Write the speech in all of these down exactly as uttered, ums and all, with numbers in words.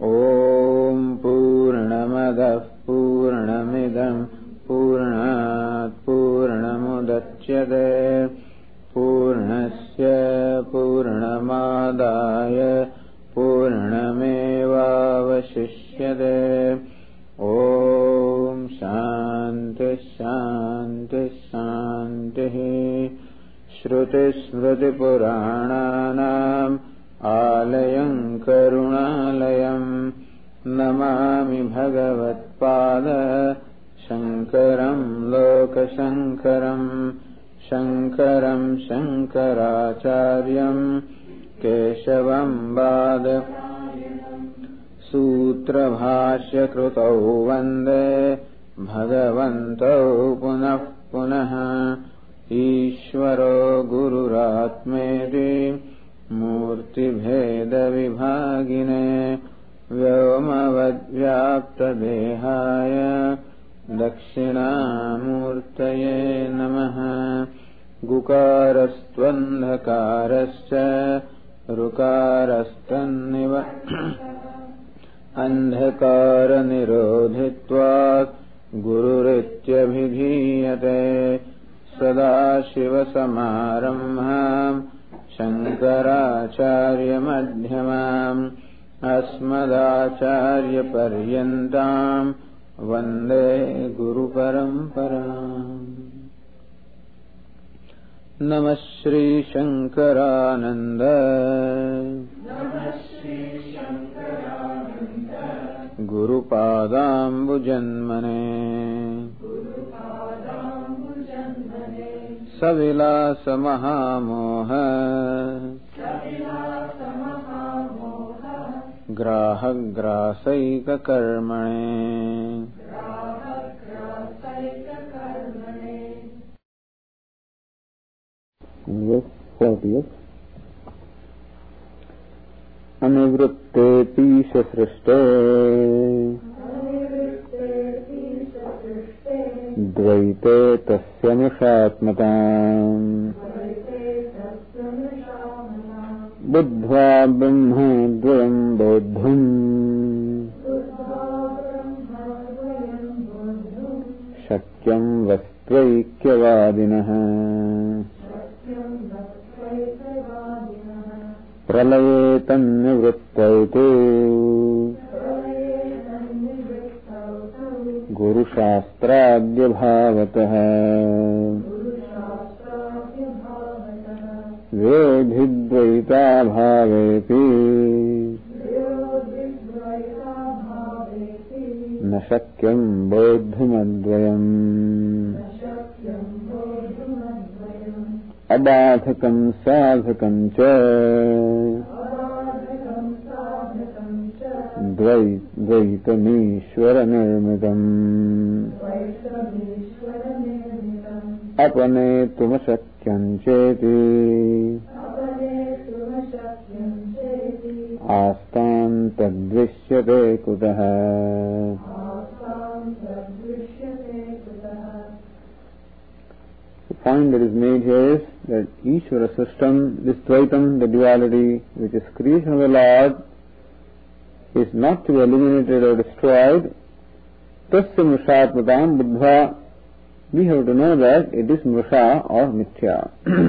Om Purnamadah Purnamidam Purnat Purnamudachyate Purnasya Purnamadaya Purnamevavashishyate. Om Shanti Shanti Shanti. Shruti Smriti Purananam Alayam Karunalayam Namami Bhagavatpada Shankaram Lokashankaram Shankaram Shankaracharyam Keshavam Bhada Sutra Bhashya Krutau Vande Bhagavantau Punah Punaha Ishvaro Gururatmeti Murti Bheda Vibhagine Vyomavadvyapta Dehaya Dakshinamurtaye Namaha. Gukarastvandhakarascha Rukarasthanniva Andhakara Nirodhitvat Gururithyabhidhiyate. Sadashivasamarambham Shankaracharya madhyamam Asmadacharya paryantam Vande Guru Paramparam. Namah Shri Shankarananda Guru Padambujanmane Savilasa Mahamoha Graha Grasaika Karmane. Verse fortieth. Anivrutte Pisha Srishte Dvaite Tasya Mushatmatam Buddha Brahma Dvayam Bodhum Shakyam Vastvaikhyavadinaha Pralaye Tannivruttautu Guru Shastradya Bhavataha Vedhidvaita Bhavepi Nashakyam Bodhumadvayam Abadhakam sadhakam cha Dvaitamishvara nirmitam Apane tumashakyam cheti Astam tadvishyate kutaha. The point that is made here is that Ishvara system, this Dvaitam, the duality, which is creation of the Lord, is not to be eliminated or destroyed. Tasya Mrishatmatam Buddha, we have to know that it is Mrisha or Mithya.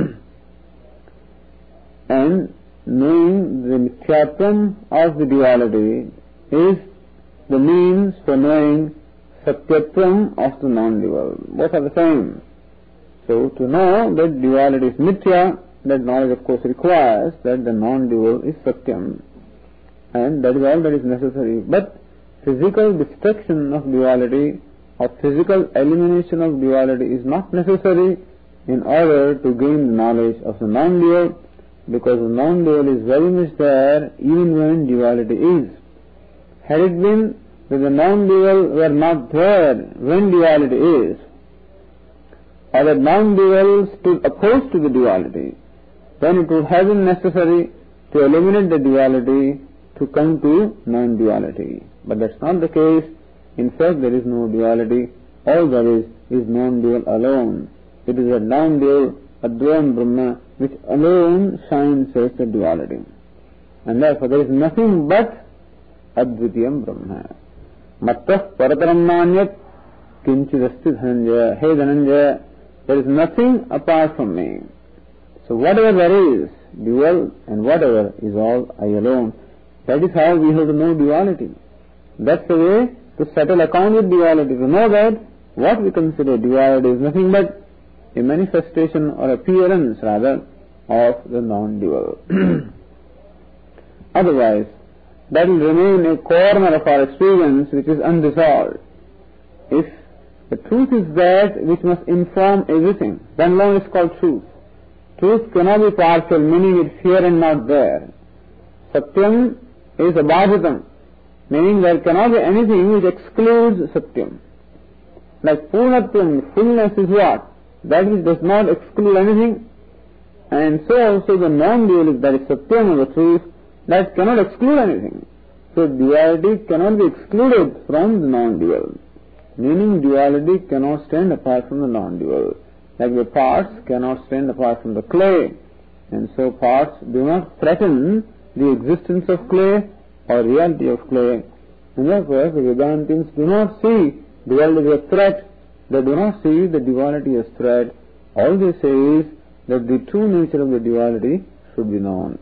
And knowing the Mithyatvam of the duality is the means for knowing Satyatvam of the non-dual. Both are the same. So, to know that duality is Mithya, that knowledge of course requires that the non-dual is Satyam. And that is all that is necessary. But physical destruction of duality or physical elimination of duality is not necessary in order to gain the knowledge of the non-dual, because the non-dual is very much there even when duality is. Had it been that the non-dual were not there when duality is, or that non-dual stood opposed to the duality, then it would have been necessary to eliminate the duality to come to non-duality. But that's not the case. In fact, there is no duality. All there is is non-dual alone. It is a non-dual Advayam Brahma which alone shines as the duality. And therefore there is nothing but Advitiyam Brahma. Mattah Parataram Nanyat Kinchidasti Dhananjaya. Hey Dhananjaya, there is nothing apart from me. So whatever there is, dual, and whatever is all I alone. That is how we have to know duality. That's the way to settle account with duality, to know that what we consider duality is nothing but a manifestation or appearance rather of the non-dual. Otherwise, that will remain a corner of our experience which is unresolved. If the truth is that which must inform everything, then alone it's called truth. Truth cannot be partial, meaning it's here and not there. Satyam is abhaditam, meaning there cannot be anything which excludes Satyam. Like Purnatyam, fullness is what? That which does not exclude anything. And so also the non-duality, that is Satyam or the truth, that cannot exclude anything. So duality cannot be excluded from the non-dual. Meaning duality cannot stand apart from the non-dual. Like the parts cannot stand apart from the clay. And so parts do not threaten the existence of clay or reality of clay. And therefore the Vedantins do not see duality as a threat. They do not see the duality as threat. All they say is that the true nature of the duality should be known.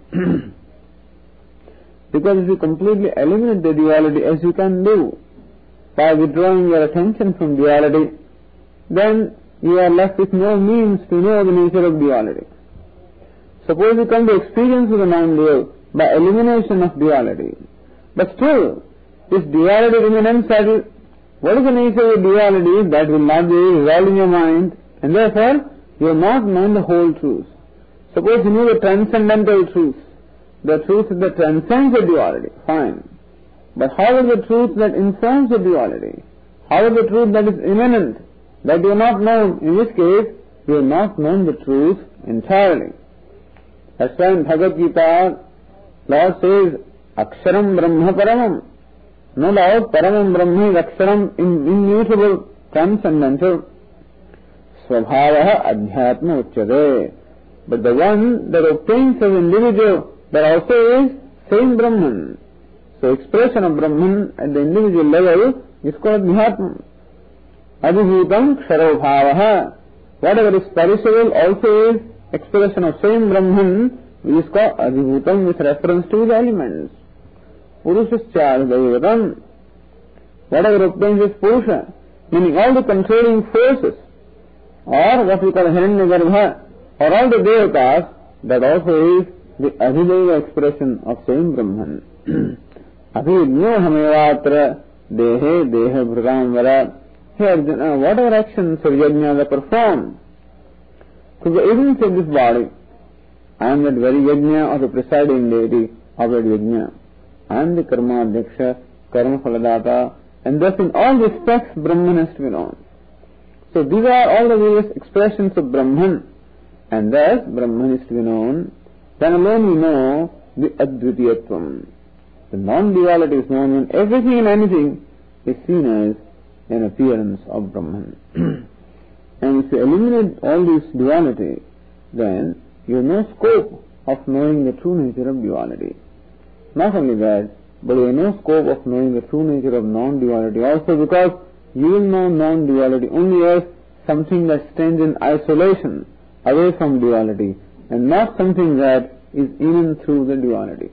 Because if you completely eliminate the duality, as you can do by withdrawing your attention from duality, then you are left with no means to know the nature of duality. Suppose you come to experience with the non-dual by elimination of duality, but still, this duality remains unsettled. What is the nature of duality? That will not be resolved in your mind, and therefore you have not known the whole truth. Suppose you knew the transcendental truth, the truth that transcends the duality, fine. But how is the truth that informs the duality? How is the truth that is immanent, that you have not known? In this case, you have not known the truth entirely. That's why in Bhagavad Gita, Lord says, Aksharam Brahma Paramam. No doubt, Paramam Brahma is Aksharam, immutable, transcendental. Svabhavaha Adhyatma Uchyate. But the one that obtains as individual, that also is same Brahman. So expression of Brahman at the individual level is called Adhyatma. Adhibhutam Ksharobhavaha. Whatever is perishable also is expression of same Brahman, which is called Adhibhutam with reference to his elements. Purushascha Daivatam. Whatever obtains is Purusha, meaning all the controlling forces, or what we call Hiranyagarbha, or all the Devatas, that also is the Adhideva expression of same Brahman. Abhinyo Hamevatra Dehe Deha Bhragamvara. Hey Arjuna, whatever actions or yajnas are performed through the agency of this body, I am that very yajna or the presiding deity of that yajna. I am the karma adhyaksha, karma phaladata, and thus in all respects Brahman has to be known. So these are all the various expressions of Brahman, and thus Brahman is to be known. Then alone we know the Advitiyatvam. The non-duality is known when everything and anything is seen as an appearance of Brahman. And if you eliminate all this duality, then you have no scope of knowing the true nature of duality. Not only that, but you have no scope of knowing the true nature of non-duality also, because you will know non-duality only as something that stands in isolation, away from duality, and not something that is in and through the duality.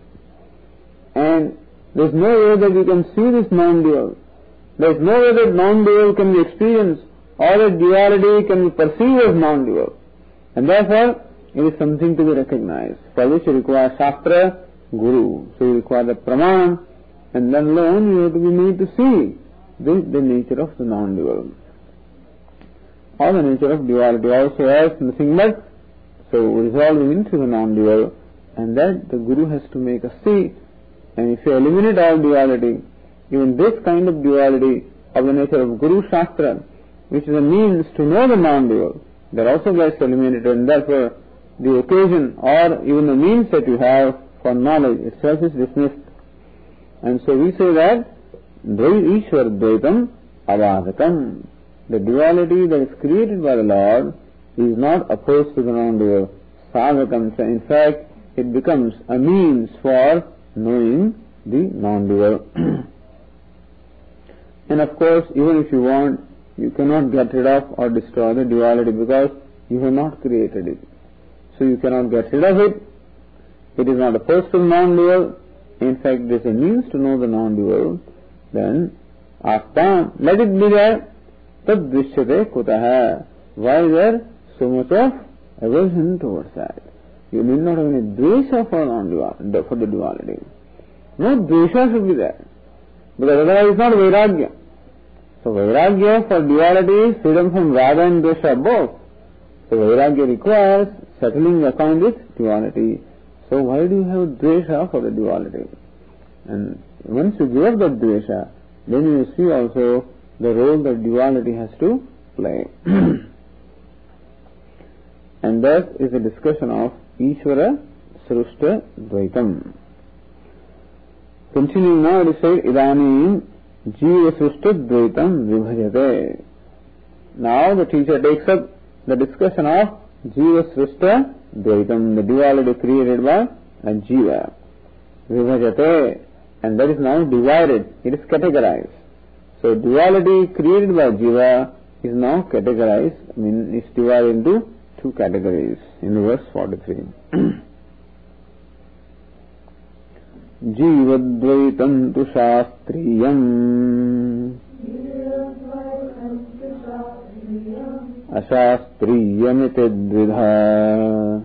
And there is no way that you can see this non-dual. There is no way that non-dual can be experienced, or that duality can be perceived as non-dual. And therefore, it is something to be recognized, for which you require Shastra, Guru. So you require the Praman, and then alone you have to be made to see this, the nature of the non-dual. Or the nature of duality also has nothing but so resolving into the non-dual, and that the Guru has to make us see. And if you eliminate all duality, even this kind of duality of the nature of Guru Shastra, which is a means to know the non-dual, that also gets eliminated, and therefore the occasion or even the means that you have for knowledge itself is dismissed. And so we say that Dvai Ishwar Dvaitam Avadakam. The duality that is created by the Lord is not opposed to the non-dual. Sadhakam. In fact, it becomes a means for knowing the non-dual. And of course, even if you want, you cannot get rid of or destroy the duality because you have not created it. So you cannot get rid of it. It is not opposed to non-dual. In fact, it is a means to know the non-dual. Then, Atma, let it be there. Tad drishyate kutaha. Why is there so much of aversion towards that? You need not have any dvesha for, non-dual, for the duality. No dvesha should be there. Because otherwise it is not vairagya. So vairagya for duality is freedom from raga and dvesha both. So vairagya requires settling the account with duality. So why do you have dvesha for the duality? And once you give up that dvesha, then you see also the role that duality has to play. And that is a discussion of Ishvara Srushta Dvaitam. Continuing now, it is said, Idanim Jiva Srushta Dvaitam Vibhajate. Now the teacher takes up the discussion of Jiva Srushta Dvaitam, the duality created by a Jiva. Vibhajate, and that is now divided, it is categorized. So duality created by Jiva is now categorized, I mean it's divided into two categories in verse forty-three. Jivadvaitam tu shastriyam ashastriyamite dvidha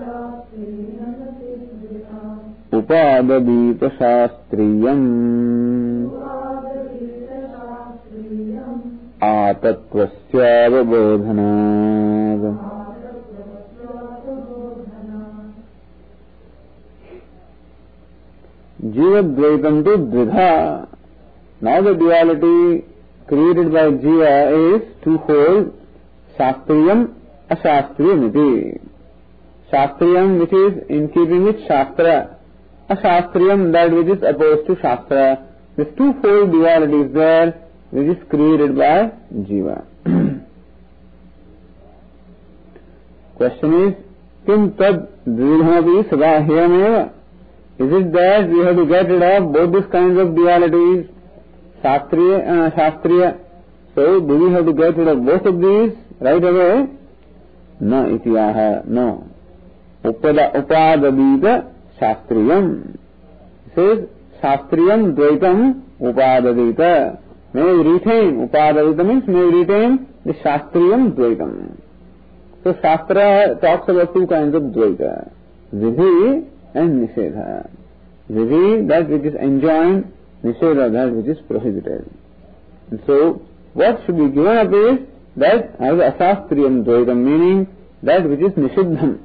upadadita shastriyam atatvasyaavabodhanad. Jivadvaitam tu dvidha. Now the duality created by Jiva is twofold. Shastriyam, ashastriyamiti. Shastriyam, which is in keeping with Shastra. Ashastriyam, that which is opposed to Shastra. This twofold duality is there, which is created by Jiva. Question is, Kim tad dvidhamapi sadahiyameva? Is it that we have to get rid of both these kinds of dualities, Shastriya and Ashastriya? So, do we have to get rid of both of these right away? No, itiyaha, no. Upada upadadita Shastriyam. It says, Shastriyam dvaitam upadadita. May we retain, upadadita means may we retain the Shastriyam dvaitam. So, Shastra talks about two kinds of dvaita, Vidhi and Nishedha. Vidhi, that which is enjoined, Nishedha, that which is prohibited. And so, what should be given up is that as Asastriyam Dvaitam, meaning that which is Nishiddham.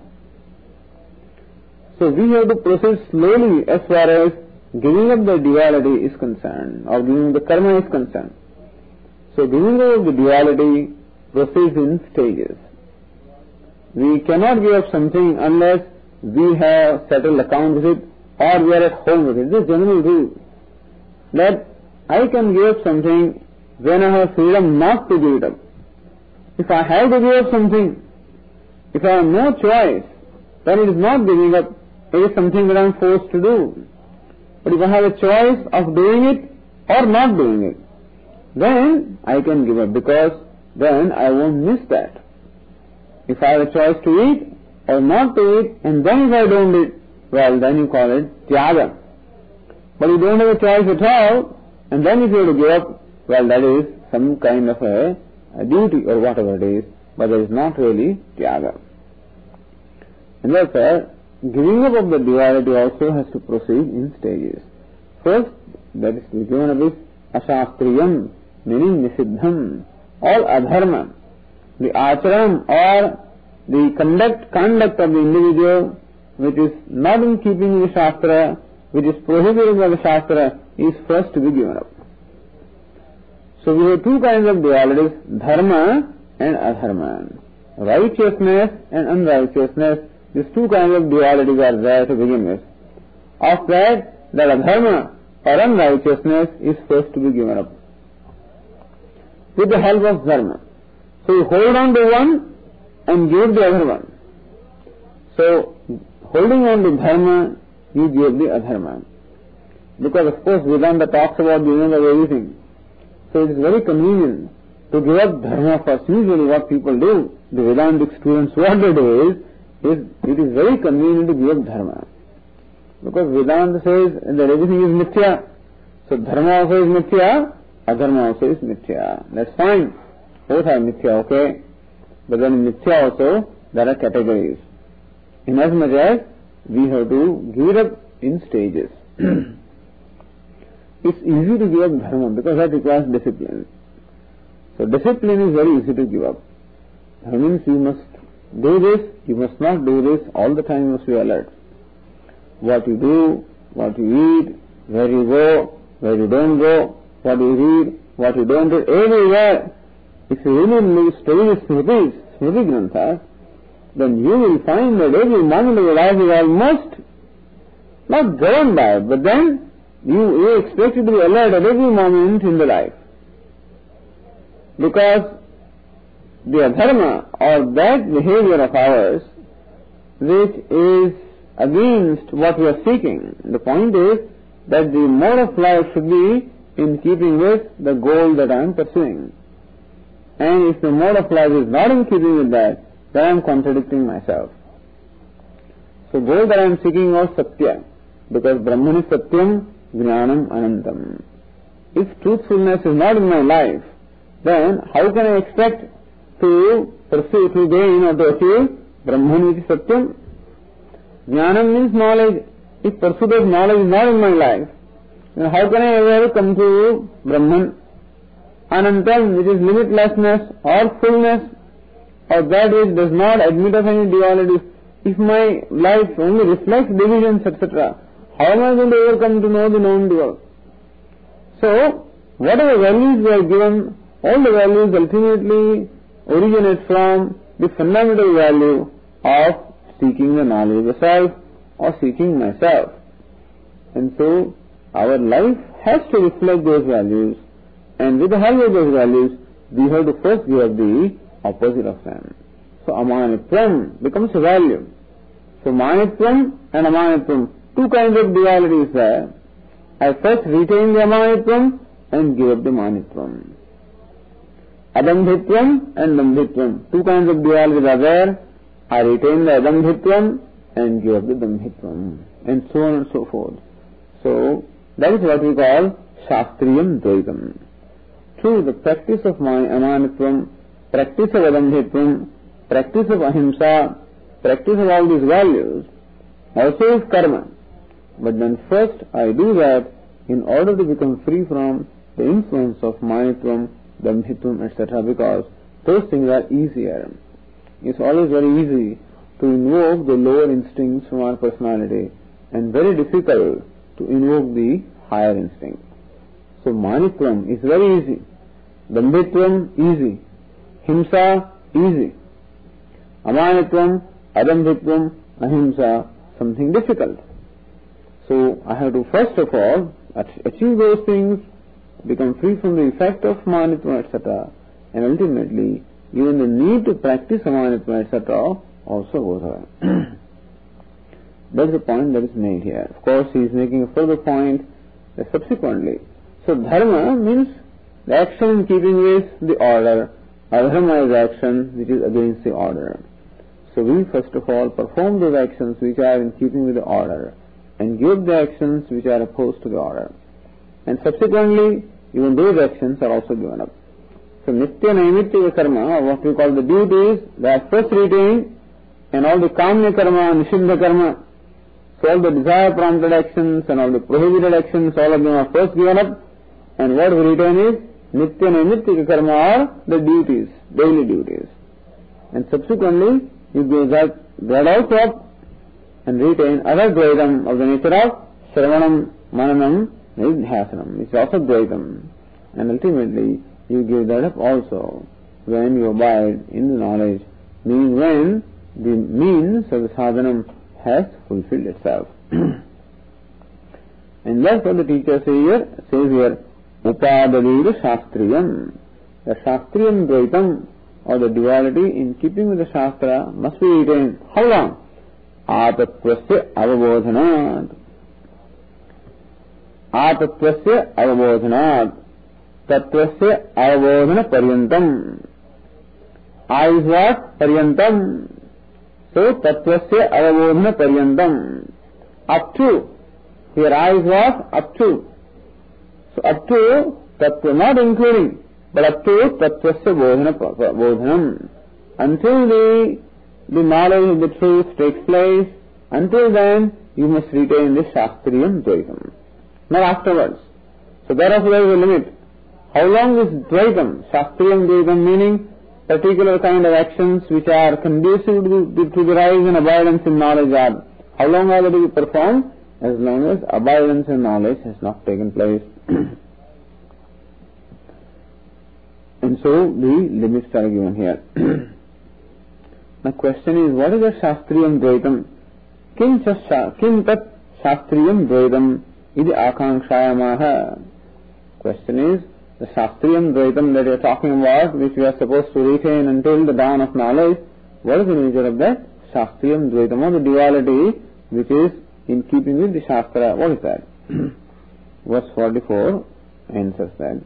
So, we have to proceed slowly as far as giving up the duality is concerned, or giving up the karma is concerned. So, giving up the duality proceeds in stages. We cannot give up something unless we have settled account with it or we are at home with it. This is general rule. That I can give up something when I have freedom not to give it up. If I have to give up something, if I have no choice, then it is not giving up. It is something that I am forced to do. But if I have a choice of doing it or not doing it, then I can give up, because then I won't miss that. If I have a choice to eat or not to eat, and then if I don't eat, well, then you call it tyaga. But you don't have a choice at all, and then if you have to give up, well, that is some kind of a, a duty or whatever it is, but it is not really tyaga. And therefore, giving up of the duality also has to proceed in stages. First, that is to be given up is ashastriyam, meaning nisiddham, all adharma. The acharam or the conduct, conduct of the individual which is not in keeping with the Shastra, which is prohibited by the Shastra, is first to be given up. So we have two kinds of dualities, dharma and adharma. Righteousness and unrighteousness, these two kinds of dualities are there to begin with. Of that, that adharma or unrighteousness is first to be given up with the help of dharma. So you hold on to one and give the other one. So, holding on to dharma, you give the adharma. Because of course Vedanta talks about the end of everything. So it is very convenient to give up dharma first. Usually what people do, the Vedantic students, what they do is, is it is very convenient to give up dharma. Because Vedanta says that everything is mithya. So dharma also is mithya, adharma also is mithya. That's fine. Both are mithya, okay? But then in mithya also there are categories. Inasmuch as we have to give it up in stages. It's easy to give up dharma because that requires discipline. So discipline is very easy to give up. That means you must do this, you must not do this, all the time you must be alert. What you do, what you eat, where you go, where you don't go, what you read, what you don't read, everywhere. If you really study the Smritis, Smriti Granthas, then you will find that every moment of your life is almost not governed by it, but then you, you are expected to be alert at every moment in the life. Because the adharma or that behavior of ours which is against what we are seeking. The point is that the mode of life should be in keeping with the goal that I am pursuing. And if the mode of life is not in keeping with that, then I am contradicting myself. So goal that I am seeking was Satya, because Brahman is Satyam, Jnanam Anantam. If truthfulness is not in my life, then how can I expect to pursue, to gain or to achieve Brahman is Satyam? Jnanam means knowledge. If pursuit of knowledge is not in my life, then how can I ever come to Brahman? Anantam, which is limitlessness or fullness, or that which does not admit of any duality. If my life only reflects divisions, et cetera, how am I going to ever come to know the non-dual? So, whatever values we are given, all the values ultimately originate from the fundamental value of seeking the knowledge of the self or seeking myself. And so, our life has to reflect those values, and with the help of those values, we have to first give up the opposite of them. So, amanitvam becomes a value. So, manitvam and amanitvam, two kinds of duality is there. I first retain the amanitvam and give up the manitvam. Adambhitvam and dambhitvam, two kinds of dualities are there. I retain the adambhitvam and give up the dambhitvam, and so on and so forth. So, that is what we call Shastriyam Dvaitam. Through the practice of my amanitvam, practice of adambhitvam, practice of ahimsa, practice of all these values, also is karma. But then first I do that in order to become free from the influence of manitvam, dambhitvam, et cetera, because those things are easier. It's always very easy to invoke the lower instincts from our personality and very difficult to invoke the higher instinct. So manitvam is very easy, dambhitvam easy, himsa easy, amanitvam, adambhitvam, ahimsa something difficult. So I have to first of all achieve those things, become free from the effect of manitvam, et cetera, and ultimately even the need to practice amanitvam, et cetera also goes away. That's the point that is made here. Of course, he is making a further point that subsequently. So dharma means the action in keeping with the order. Adharma is action which is against the order. So we first of all perform those actions which are in keeping with the order, and give the actions which are opposed to the order. And subsequently, even those actions are also given up. So nitya naimitya karma, or what we call the duties, they are first retained, and all the kamya karma, nishiddha karma, so all the desire prompted actions and all the prohibited actions, all of them are first given up, and what we retain is nitya naimitya karma, or the duties, daily duties. And subsequently, you give that, that also up and retain other dvaitam of the nature of shravanam, mananam, nidhyasanam. It's also dvaitam. And ultimately, you give that up also when you abide in the knowledge, meaning when the means of the sadhanam has fulfilled itself. And that's what the teacher says here, says here, upadadira shastriyam. The shastriyam dvaitam, or the duality in keeping with the shastra, must be retained. How long? Atatvasya avabodhanat. आतत्वस्य अवबोधनात्, तत्वस्य अवबोधन पर्यंतम. Uh is what? Paryantam. So, tatvasya avabodhana paryantam. Up to. Here I is what? Up to. So, up to tattva, not including, but up to tatvasya bodhana bodhanam. Until the, the knowledge of the truth takes place, until then, you must retain the Shastriyam Dvaitam. Not afterwards. So, therefore there is a limit. How long is Dvaitam? Shastriyam Dvaitam meaning particular kind of actions which are conducive to the, to the rise and abidance in knowledge are. How long are they to be performed? As long as abidance in knowledge has not taken place. And so the limits are given here. The question is, what is the Shastriyam Dvaitam? Kim kim tat Shastriyam Dvaitam idi akanshayamaha. Question is, the Shastriyam Dvaitam that we are talking about, which we are supposed to retain until the dawn of knowledge, what is the nature of that? Shastriyam Dvaitam, or the duality which is in keeping with the Shastra. What is that? Verse forty-four answers that.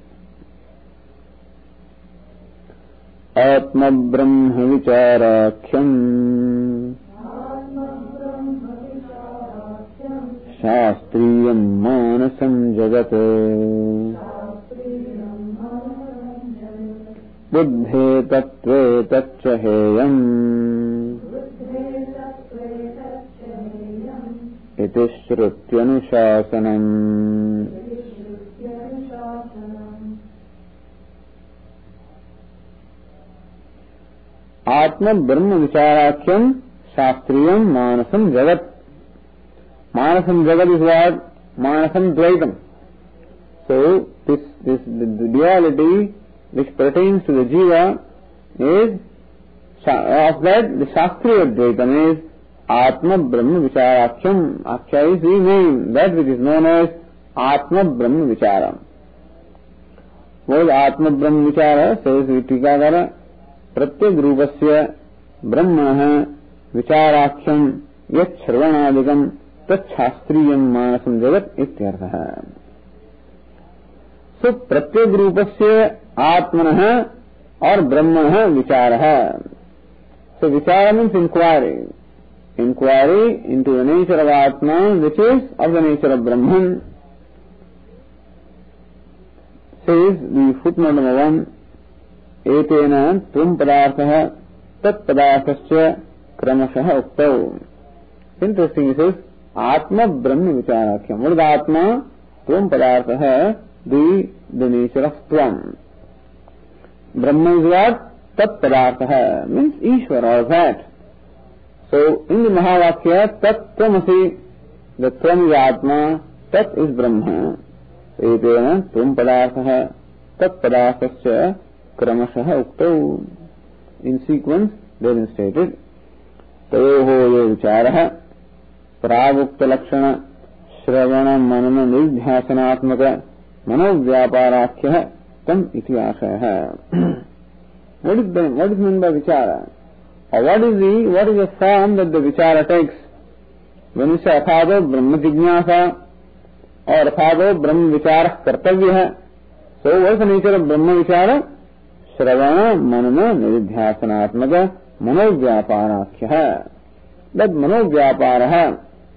Atma Brahma Vicharakhyam Shastriyam Manasam Jagat Buddhe Tattve Tatchaheyam Iti Shrutyanuशासनम्. Atma Brahma Vicharakyam Shastriyam Manasam Jagat. Manasam Jagat is what? Manasam Dvaitam. So, this, this, the, the duality which pertains to the jiva is, of that, the Shastriya Dvaitam is Atma Brahma Vicharakyam. Akhya is the name, that which is known as Atma Brahma Vichara. What is Atma Brahma Vichara? Says Vitikagara, Pratyag Rupasya Brahma Vicharakhyam Yat Sharvanadikam Tat Shastriyam Manasam Jagat Ityartha. So, Pratyag Rupasya Atmanah or Brahmanah Vicharaha. So, Vichara means inquiry. Inquiry into the nature of Atma, which is of the nature of Brahman. Says the footnote number one, Etena Trum Padarthaha Tat Padarthasya Kramashaha Uktau. Interesting, it says Atma Brahma Vicharakyam. What is Atma? Trum Padarthaha, the, the nature of Tvam. Brahma is what? Tat Padarthaha, means Ishvara or that. So, in the Mahavakya, Tat Tvamasi, the Tvam is Atma, Tat is Brahma. Etena Tvam Padarthaha Tat Padarthasya Kramashaha Uktau. In sequence, therein stated, Tayoho ye vicharaha Pravukta Lakshana Shravana Manana Nidhyasanatmaka Manovyaparakhya Tam iti ashaya. What is the, what is meant by vichara? Or what is the, what is the form that the vichara takes? When we say Athado Brahma Jignasa or Athado Brahma Vichara Kartavya. So what is the nature of Brahma Vichara? Shravana Manana Nidhyasanatmaka Manovyaparakhya. That Manovyaparaha,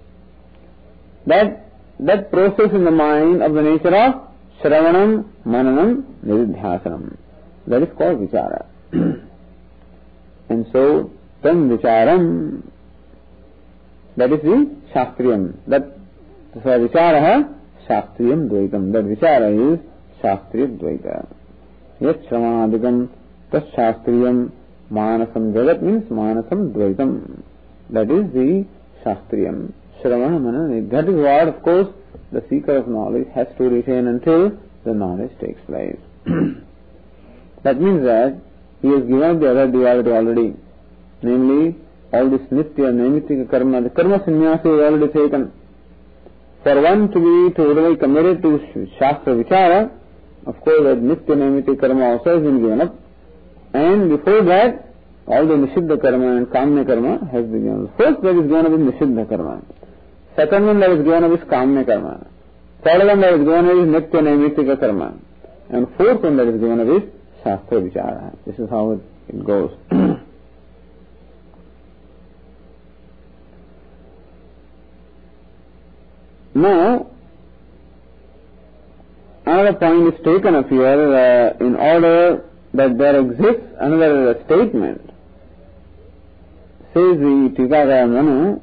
that, that process in the mind of the nature of Shravanam, Mananam, Nidhyasanam. That is called Vichara. And so, Tam Vicharam, that is the Shastriyam. That, so Vicharaha, Shastriyam Dvaitam. That Vichara is Shastriya Dvaita. Yat Shravanadikam, Tas Shastriyam, Manasam Jagat means Manasam Dvaitam. That is the Shastriyam. Shravana Manana. That is what, of course, the seeker of knowledge has to retain until the knowledge takes place. That means that he has given the other duality already. Namely, all this Nitya, Naimittika Karma, the Karma Sannyasa is already taken. For one to be totally committed to Shastra Vichara, of course, that Nitya, Naimittika Karma also has been given up. And before that, all the Nishiddha Karma and Kamya Karma has been given up. First that is given up is Nishiddha Karma. Second one that is given up is Kamya Karma. Third one that is given is Nitya Naimittika Karma. And fourth one that is given is Shastra Vichara. This is how it, it goes. Now, another point is taken up here uh, in order that there exists another statement. Says the Tikakara Manu,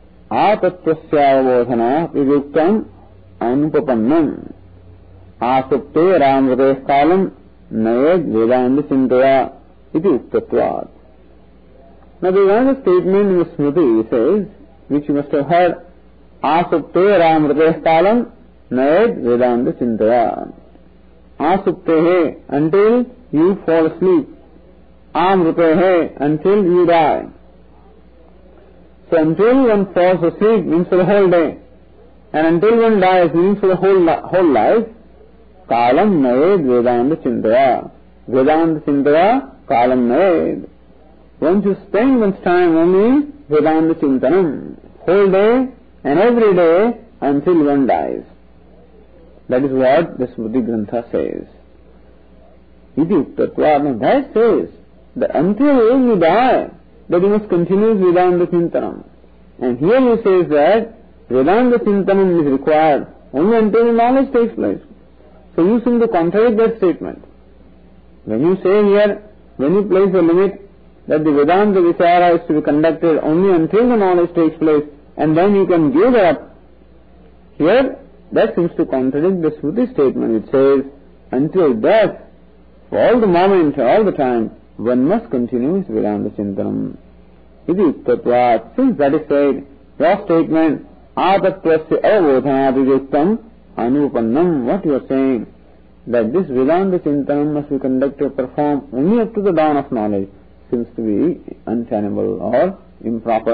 Atatvasya Vivuktam Anupapannam Asupte Ramrate Kalam Nayad Vedanta Chintaya Iti Uktatvat. Now there is another statement in the Smriti, says, which you must have heard, Asupte Ramrate Kalam Nayad Vedanta Chintaya. Asupte until you fall asleep. Amrute until you die. So until one falls asleep means for the whole day, and until one dies means for the whole whole life. Kalam nayed Vedanta Chintaya. Vedanta Chintaya Kalam nayed. One should spend one's time only Vedanta Chintanam, whole day and every day until one dies. That is what the Smriti Grantha says. Iti Uktatva. Now that says that until you die, that you must continue Vedanta Chintanam. And here he says that Vedanta Chintanam is required only until the knowledge takes place. So you seem to contradict that statement. When you say here, when you place a limit that the Vedanta Vichara is to be conducted only until the knowledge takes place, and then you can give it up, here that seems to contradict the Smriti statement which says, until death, for all the moment, all the time, one must continue his Vedanta Chintanam. Iti Uktatvat. Since that is said, your statement, Atatvasya Avodhanadijuktam Anupannam, what you are saying, that this Vedanta Chintanam must be conducted, performed only up to the dawn of knowledge, seems to be untenable or improper.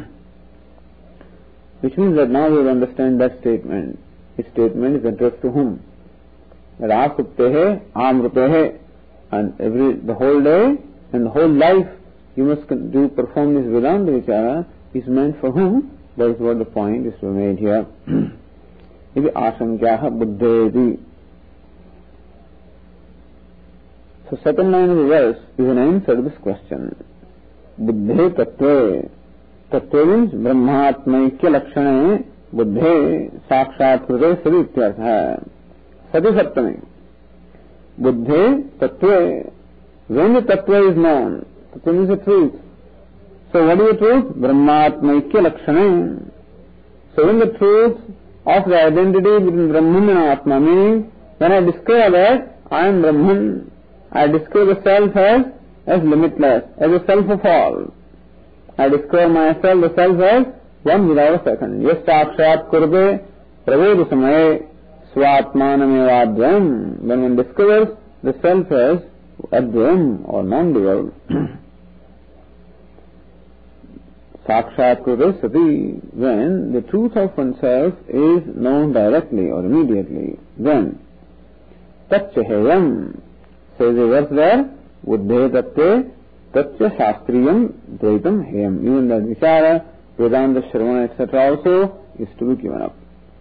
Which means that now we will understand that statement. His statement is addressed to whom? That Asuptehe, Amrutehe, and every, the whole day and the whole life you must do perform this Vedanta Vichara is meant for whom? That is what the point is to be made here. Iti Asankyaha Buddheti. So second line of the verse is an answer to this question. Buddhe Tattve. Tattve means Brahmatmaikya Lakshane Buddhe Sakshat Krute Sadi Ityartha. Sati Saptami. Buddhe Tattve. When the Tattva is known, Tattva means the truth. So what is the truth? Brahmatmaikya Lakshane. So when the truth of the identity between Brahman and Atma, meaning when I discover that I am Brahman, I discover the self as, as limitless, as a self of all. I discover myself, the self as one without a second. Yes, sakshat kurve pravedu samaye swatmanamevadhyam. When one discovers the self as adhyam or non-dual. Sakshat kurve sati. When the truth of oneself is known directly or immediately, then tatchaheyam. Says a verse there, Buddhe Tatte Tatya Shastriyam Dvaitam Heyam. Even that Vichara, Vedanta, Shravana, et cetera also is to be given up.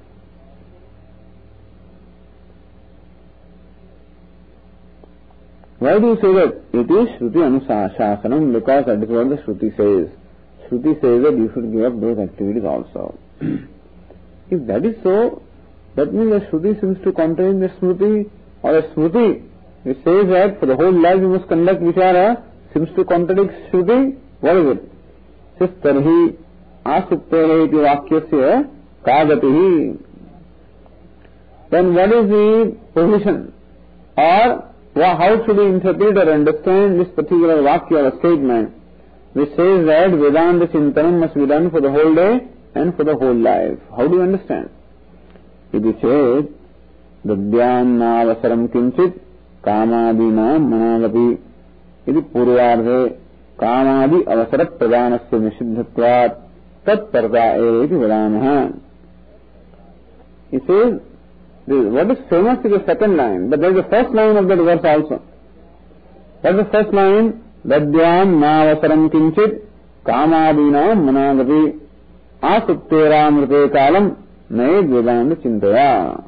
Why do you say that? It is Shruti Anusasanam, because that is what the Shruti says. Shruti says that you should give up those activities also. If that is so, that means the Shruti seems to contain the Smriti, or a Smriti it says that for the whole life you must conduct Vichara, seems to contradict Shruti. What is it? Says Tarhi Asuptehe iti Vakyasya Kagatihi. Then what is the position? Or how should we interpret or understand this particular Vakya or statement which says that Vedanta Chintanam must be done for the whole day and for the whole life? How do you understand? Iti ched Dadyam Navasaram Kinchit Kamadina Managapi. Iti Purvarhe Kamadi Avasarat Pradhanasya Nishiddhatvat Tat Parda Eti Vedamaha. He says, what is famous is the second line, but there is the first line of that verse also. What is the first line? Dadyam Navasaram Kinchit Kamadina Managapi Asupteramrute Kalam Nayed Vedanta Chintaya.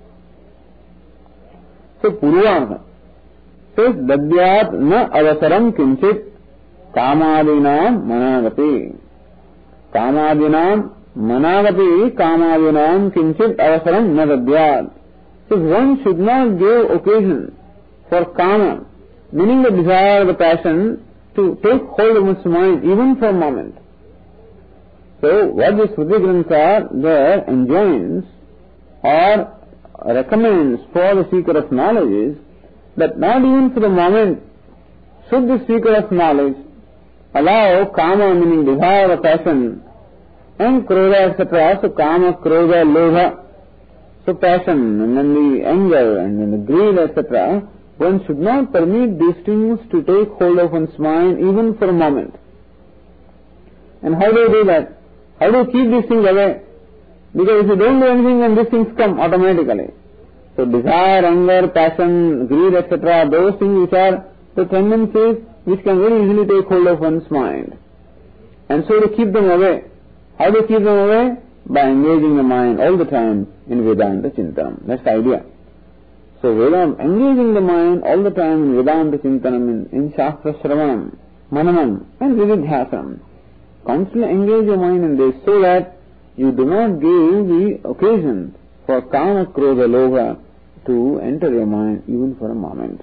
So Purvartha says Dadyat na avasaram kinchit kamadinam managati. Kamadinam managati kamadinam kinchit avasaram na dadyat. So one should not give occasion for kama, meaning the desire, the passion, to take hold of one's mind even for a moment. So what the Shruti Grantha there enjoins or recommends for the seeker of knowledge is that not even for the moment should the seeker of knowledge allow kama, meaning desire or passion, and krodha, et cetera. So kama, krodha, lobha, so passion, and then the anger, and then the greed, et cetera. One should not permit these things to take hold of one's mind even for a moment. And how do you do that? How do you keep these things away? Because if you don't do anything, then these things come automatically. So desire, anger, passion, greed, et cetera, those things which are the tendencies which can very easily take hold of one's mind. And so to keep them away. How do you keep them away? By engaging the mind all the time in Vedanta Chintanam. That's the idea. So Vedanta, engaging the mind all the time in Vedanta Chintanam, in, in Shastra Shravanam, Mananam, and Vividhyasam. Constantly engage your mind in this so that you do not give the occasion for kama, krodha, lobha to enter your mind even for a moment.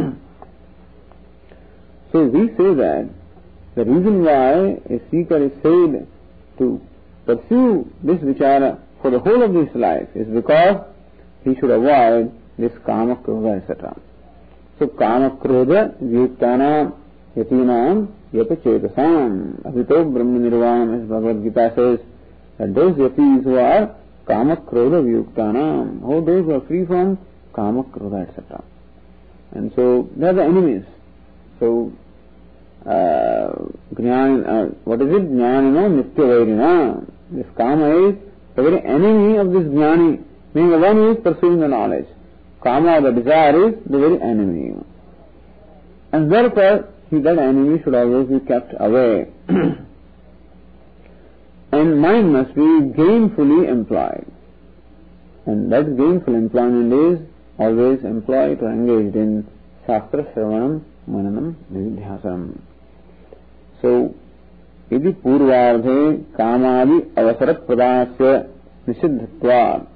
So we say that the reason why a seeker is said to pursue this vichara for the whole of his life is because he should avoid this kama, krodha, et cetera. So kama, krodha, vyuktana, yatinam, yata chetasam, avito brahma nirvanam, as Bhagavad Gita says, that those yatis who are kama, krodha, vyuktana, oh, those who are free from kama, krodha, et cetera. And so they are the enemies. So, uh, jnana, uh, what is it? Jnanina, nitya vairina. This kama is the very enemy of this jnani, meaning the one who is pursuing the knowledge. Kama, the desire, is the very enemy. And therefore, that enemy should always be kept away. And mind must be gainfully employed. And that gainful employment is always employed or engaged in Shastra Shravanam, Mananam, Vividhyasam. So, iti purvardhe kamadi avasara pradasya nisiddhatvad.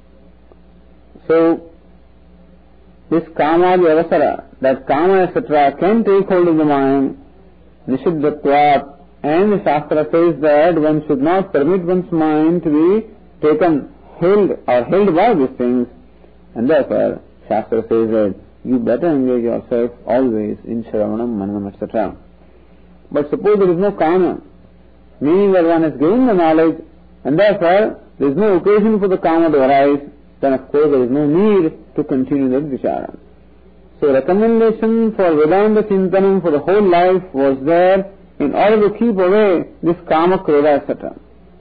So, this kamadi avasara, that kama, et cetera, can take hold of the mind, nisiddhatvat, and the Shastra says that one should not permit one's mind to be taken, held or held by these things, and therefore Shastra says that you better engage yourself always in Shravanam, Mananam, et cetera. But suppose there is no kama, meaning that one has gained the knowledge, and therefore there is no occasion for the kama to arise, then of course there is no need to continue that vichara. So recommendation for Vedanta Chintanam for the whole life was there in order to keep away this kama, krodha, et cetera.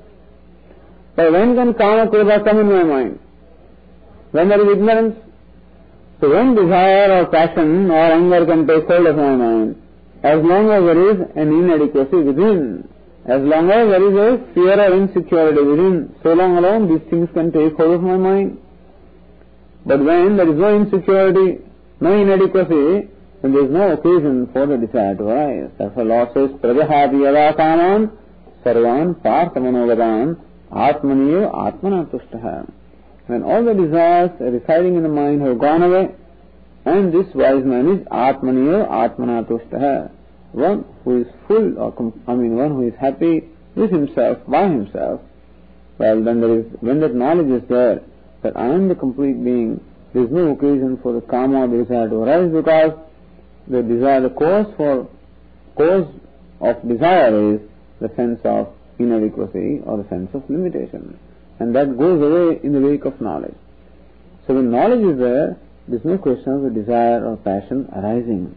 But when can kama, krodha come in my mind? When there is ignorance. So when desire or passion or anger can take hold of my mind, as long as there is an inadequacy within, as long as there is a fear or insecurity within, so long alone these things can take hold of my mind. But when there is no insecurity, no inadequacy, then there is no occasion for the desire to arise. Therefore Lord says, Prajahati yada kaman sarvan parthamanogadan atmaniyo atmana tushtaha. When all the desires residing in the mind have gone away, and this wise man is atmaniyo atmana tushtaha, one who is full, or I mean one who is happy with himself, by himself, well then there is, when that knowledge is there, that I am the complete being, there is no occasion for the kama or the desire to arise, because the desire, the cause for, cause of desire is the sense of inadequacy or the sense of limitation. And that goes away in the wake of knowledge. So when knowledge is there, there is no question of the desire or passion arising.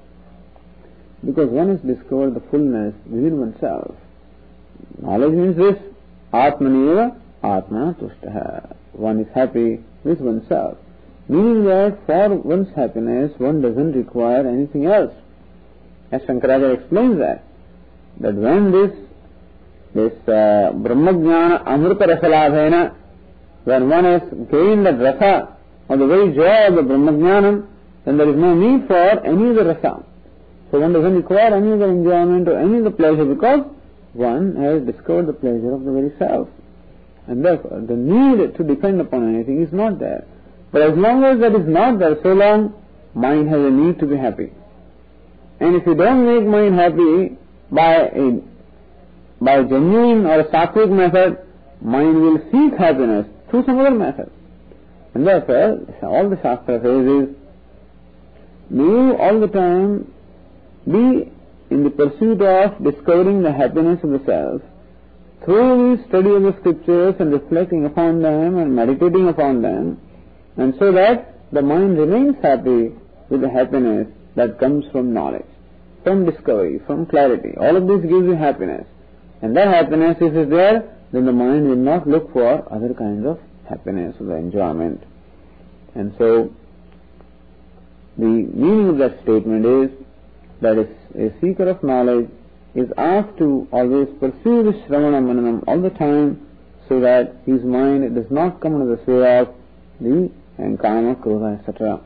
Because one has discovered the fullness within oneself. Knowledge means this, Atmaneva Atmana Tushtaha. One is happy with oneself. Meaning that for one's happiness, one doesn't require anything else. As Shankaracharya explains that, that when this, this uh, Brahmajnana Amrita Rasalabhena, when one has gained the rasa or the very joy of the Brahmajnanam, then there is no need for any other rasa. So one doesn't require any other enjoyment or any other pleasure because one has discovered the pleasure of the very self. And therefore the need to depend upon anything is not there. But as long as that is not there, so long mind has a need to be happy. And if you don't make mind happy by a, by a genuine or a sattvic method, mind will seek happiness through some other method. And therefore, all the Shastra says is, may you all the time be in the pursuit of discovering the happiness of the self through the study of the scriptures and reflecting upon them and meditating upon them, and so that the mind remains happy with the happiness that comes from knowledge, from discovery, from clarity. All of this gives you happiness. And that happiness, if it is there, then the mind will not look for other kinds of happiness or enjoyment. And so, the meaning of that statement is that a seeker of knowledge is asked to always pursue the Shravana Mananam all the time, so that his mind does not come under the sway of the and Kama, Krodha, et cetera.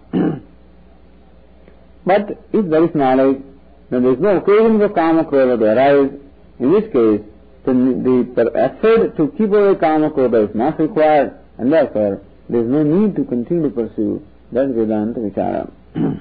But if there is knowledge, then there is no occasion for Kama, Krodha to arise. In this case, the, the effort to keep away Kama, Krodha is not required, and therefore there is no need to continue to pursue that Vedanta Vichara.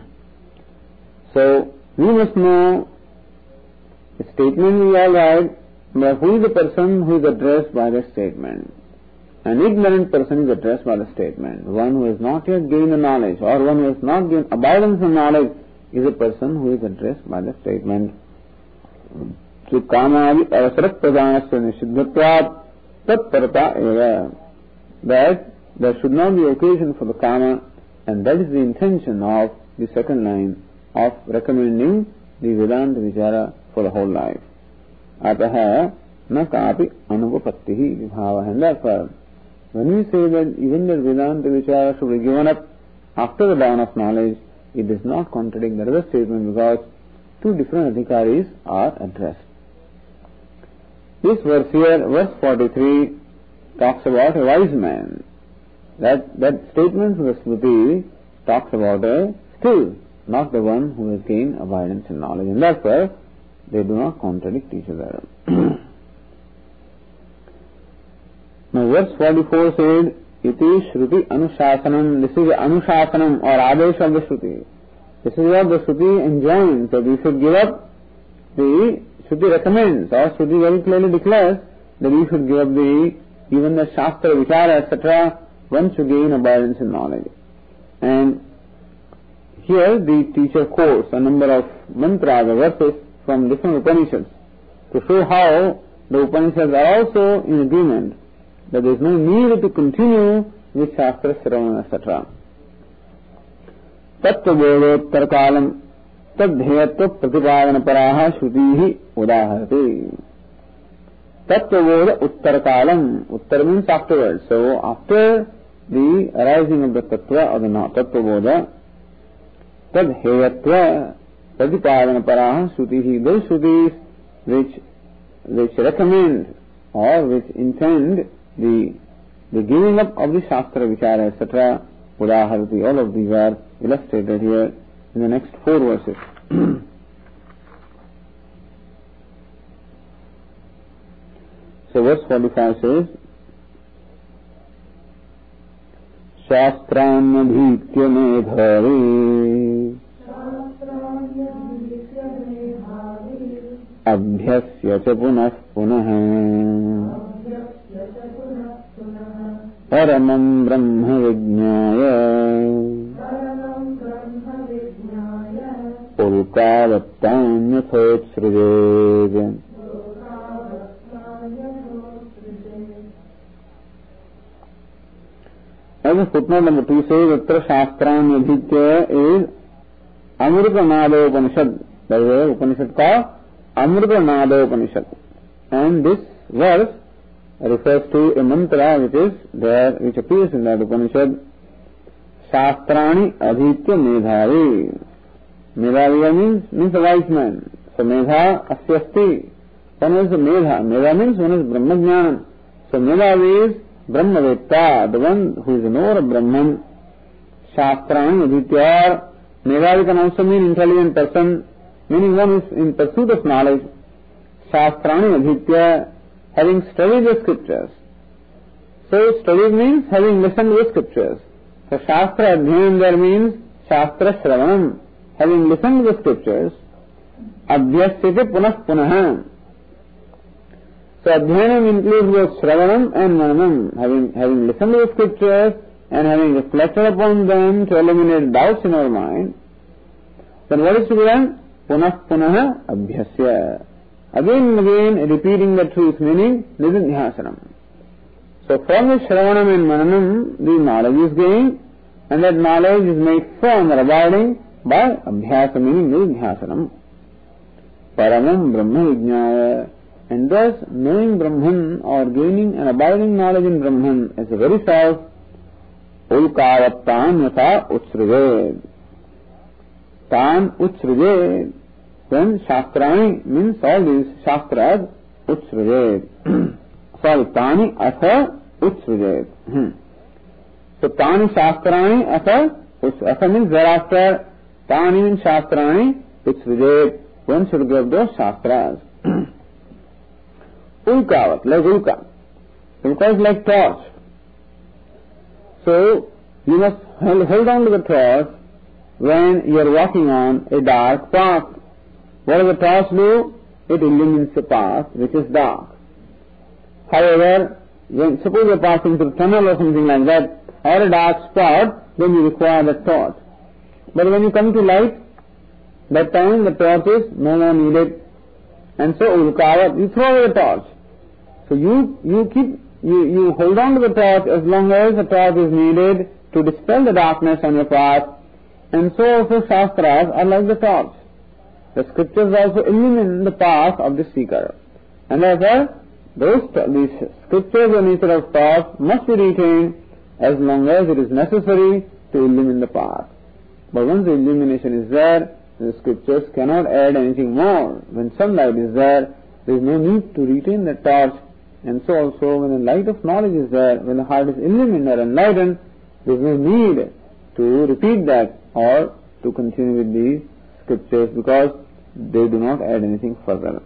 So, we must know the statement we all write, but who is the person who is addressed by the statement? An ignorant person is addressed by the statement. One who has not yet gained the knowledge, or one who has not gained abundance of knowledge, is a person who is addressed by the statement. So, Kama avasarat pradhanasya nishiddhatvat tat parata eva. That there should not be occasion for the Kama, and that is the intention of the second line of recommending the Vedanta Vichara for the whole life. Ataha na kapi anupapattihi vibhava. And therefore, when we say that even the Vedanta Vichara should be given up after the dawn of knowledge, it does not contradict the other statement, because two different adhikaris are addressed. This verse here, verse forty-three, talks about a wise man. That, that statement from the Smriti talks about a still, not the one who has gained abundance in knowledge. And therefore, they do not contradict each other. Now, verse forty-four says, Iti Shruti Anushasanam. This is the Anushasanam or Adesh of the Shruti. This is what the Shruti enjoins, that we should give up. The Shruti recommends, or Shruti very clearly declares, that we should give up the, even the Shastra, Vichara, et cetera, once you gain abundance in knowledge. And here the teacher quotes a number of mantras or verses from different Upanishads to show how the Upanishads are also in agreement that there is no need to continue with Shastra, Sravana, et cetera. Tattva kalam tadhyayatva pratipavana paraha shruti udaharati. Tattva uttar kalam. Uttar means afterwards. So after the arising of the tattva or the tattva tadhyayatva pratipavana paraha shruti. Those shrutis which, which recommend or which intend the, the giving up of the Shastra, Vichara, et cetera, udaharati. All of these are illustrated here in the next four verses. So verse forty-five says, Shastranabhitya medhari abhyasya cha punah punah paramam brahma vijñāya pulkavattānya thotsrujed. As a footnote number two says, Atra Shastrāni Adhitya is Amrita Nada Upanishad. There is a Upanishad called Amrita Nada Upanishad. And this verse refers to a mantra which is there, which appears in that Upanishad. Shastrāni Adhitya Medhari. Medhari means, means a wise man. So Medha Asyasti. One is Medha. Medha means one is Brahmajnanam. So Medha is Brahmavetta, the one who is a knower of Brahman, Shastrani Aditya. Meghavi can also mean intelligent person, meaning one who is in pursuit of knowledge. Shastrani Aditya, having studied the scriptures. So studied means having listened to the scriptures. So Shastra Adhyayan there means Shastra Shravanam, having listened to the scriptures. Abhyasyate punah punah. So Adhyayanam includes both Shravanam and Mananam, having, having listened to the scriptures and having reflected upon them to eliminate doubts in our mind. Then what is to be done? Punah punah abhyasya. Again and again repeating the truth, meaning nididhyasanam. So from the Shravanam and Mananam, the knowledge is gained, and that knowledge is made firm or abiding by Abhyasa, meaning Nididhyasanam. Paramam Brahma Vijnaya. And thus, knowing Brahman or gaining and abiding knowledge in Brahman as a very self, Ulkavattan yatha utsruved. Tan utsruved. Then Shastrani means all these Shastras utsruved. Sorry, Tani atha utsruved. So Tani Shastrani atha utsruved. Atha means thereafter. Tani means Shastrani utsruved. One should give those Shastras. Ulkavat, like Ulka. Ulka is like torch. So, you must hold, hold on to the torch when you are walking on a dark path. What does the torch do? It illumines the path which is dark. However, when, suppose you are passing through a tunnel or something like that, or a dark spot, then you require the torch. But when you come to light, that time the torch is no more needed. And so, Ulkavat, you throw away the torch. So you, you keep, you, you hold on to the torch as long as the torch is needed to dispel the darkness on your path. And so also Shastras are like the torch. The scriptures also illumine the path of the seeker. And therefore, those, these scriptures in nature of torch must be retained as long as it is necessary to illumine the path. But once the illumination is there, the scriptures cannot add anything more. When sunlight is there, there is no need to retain the torch. And so also when the light of knowledge is there, when the heart is illumined or enlightened, there is no need to repeat that or to continue with these scriptures because they do not add anything further.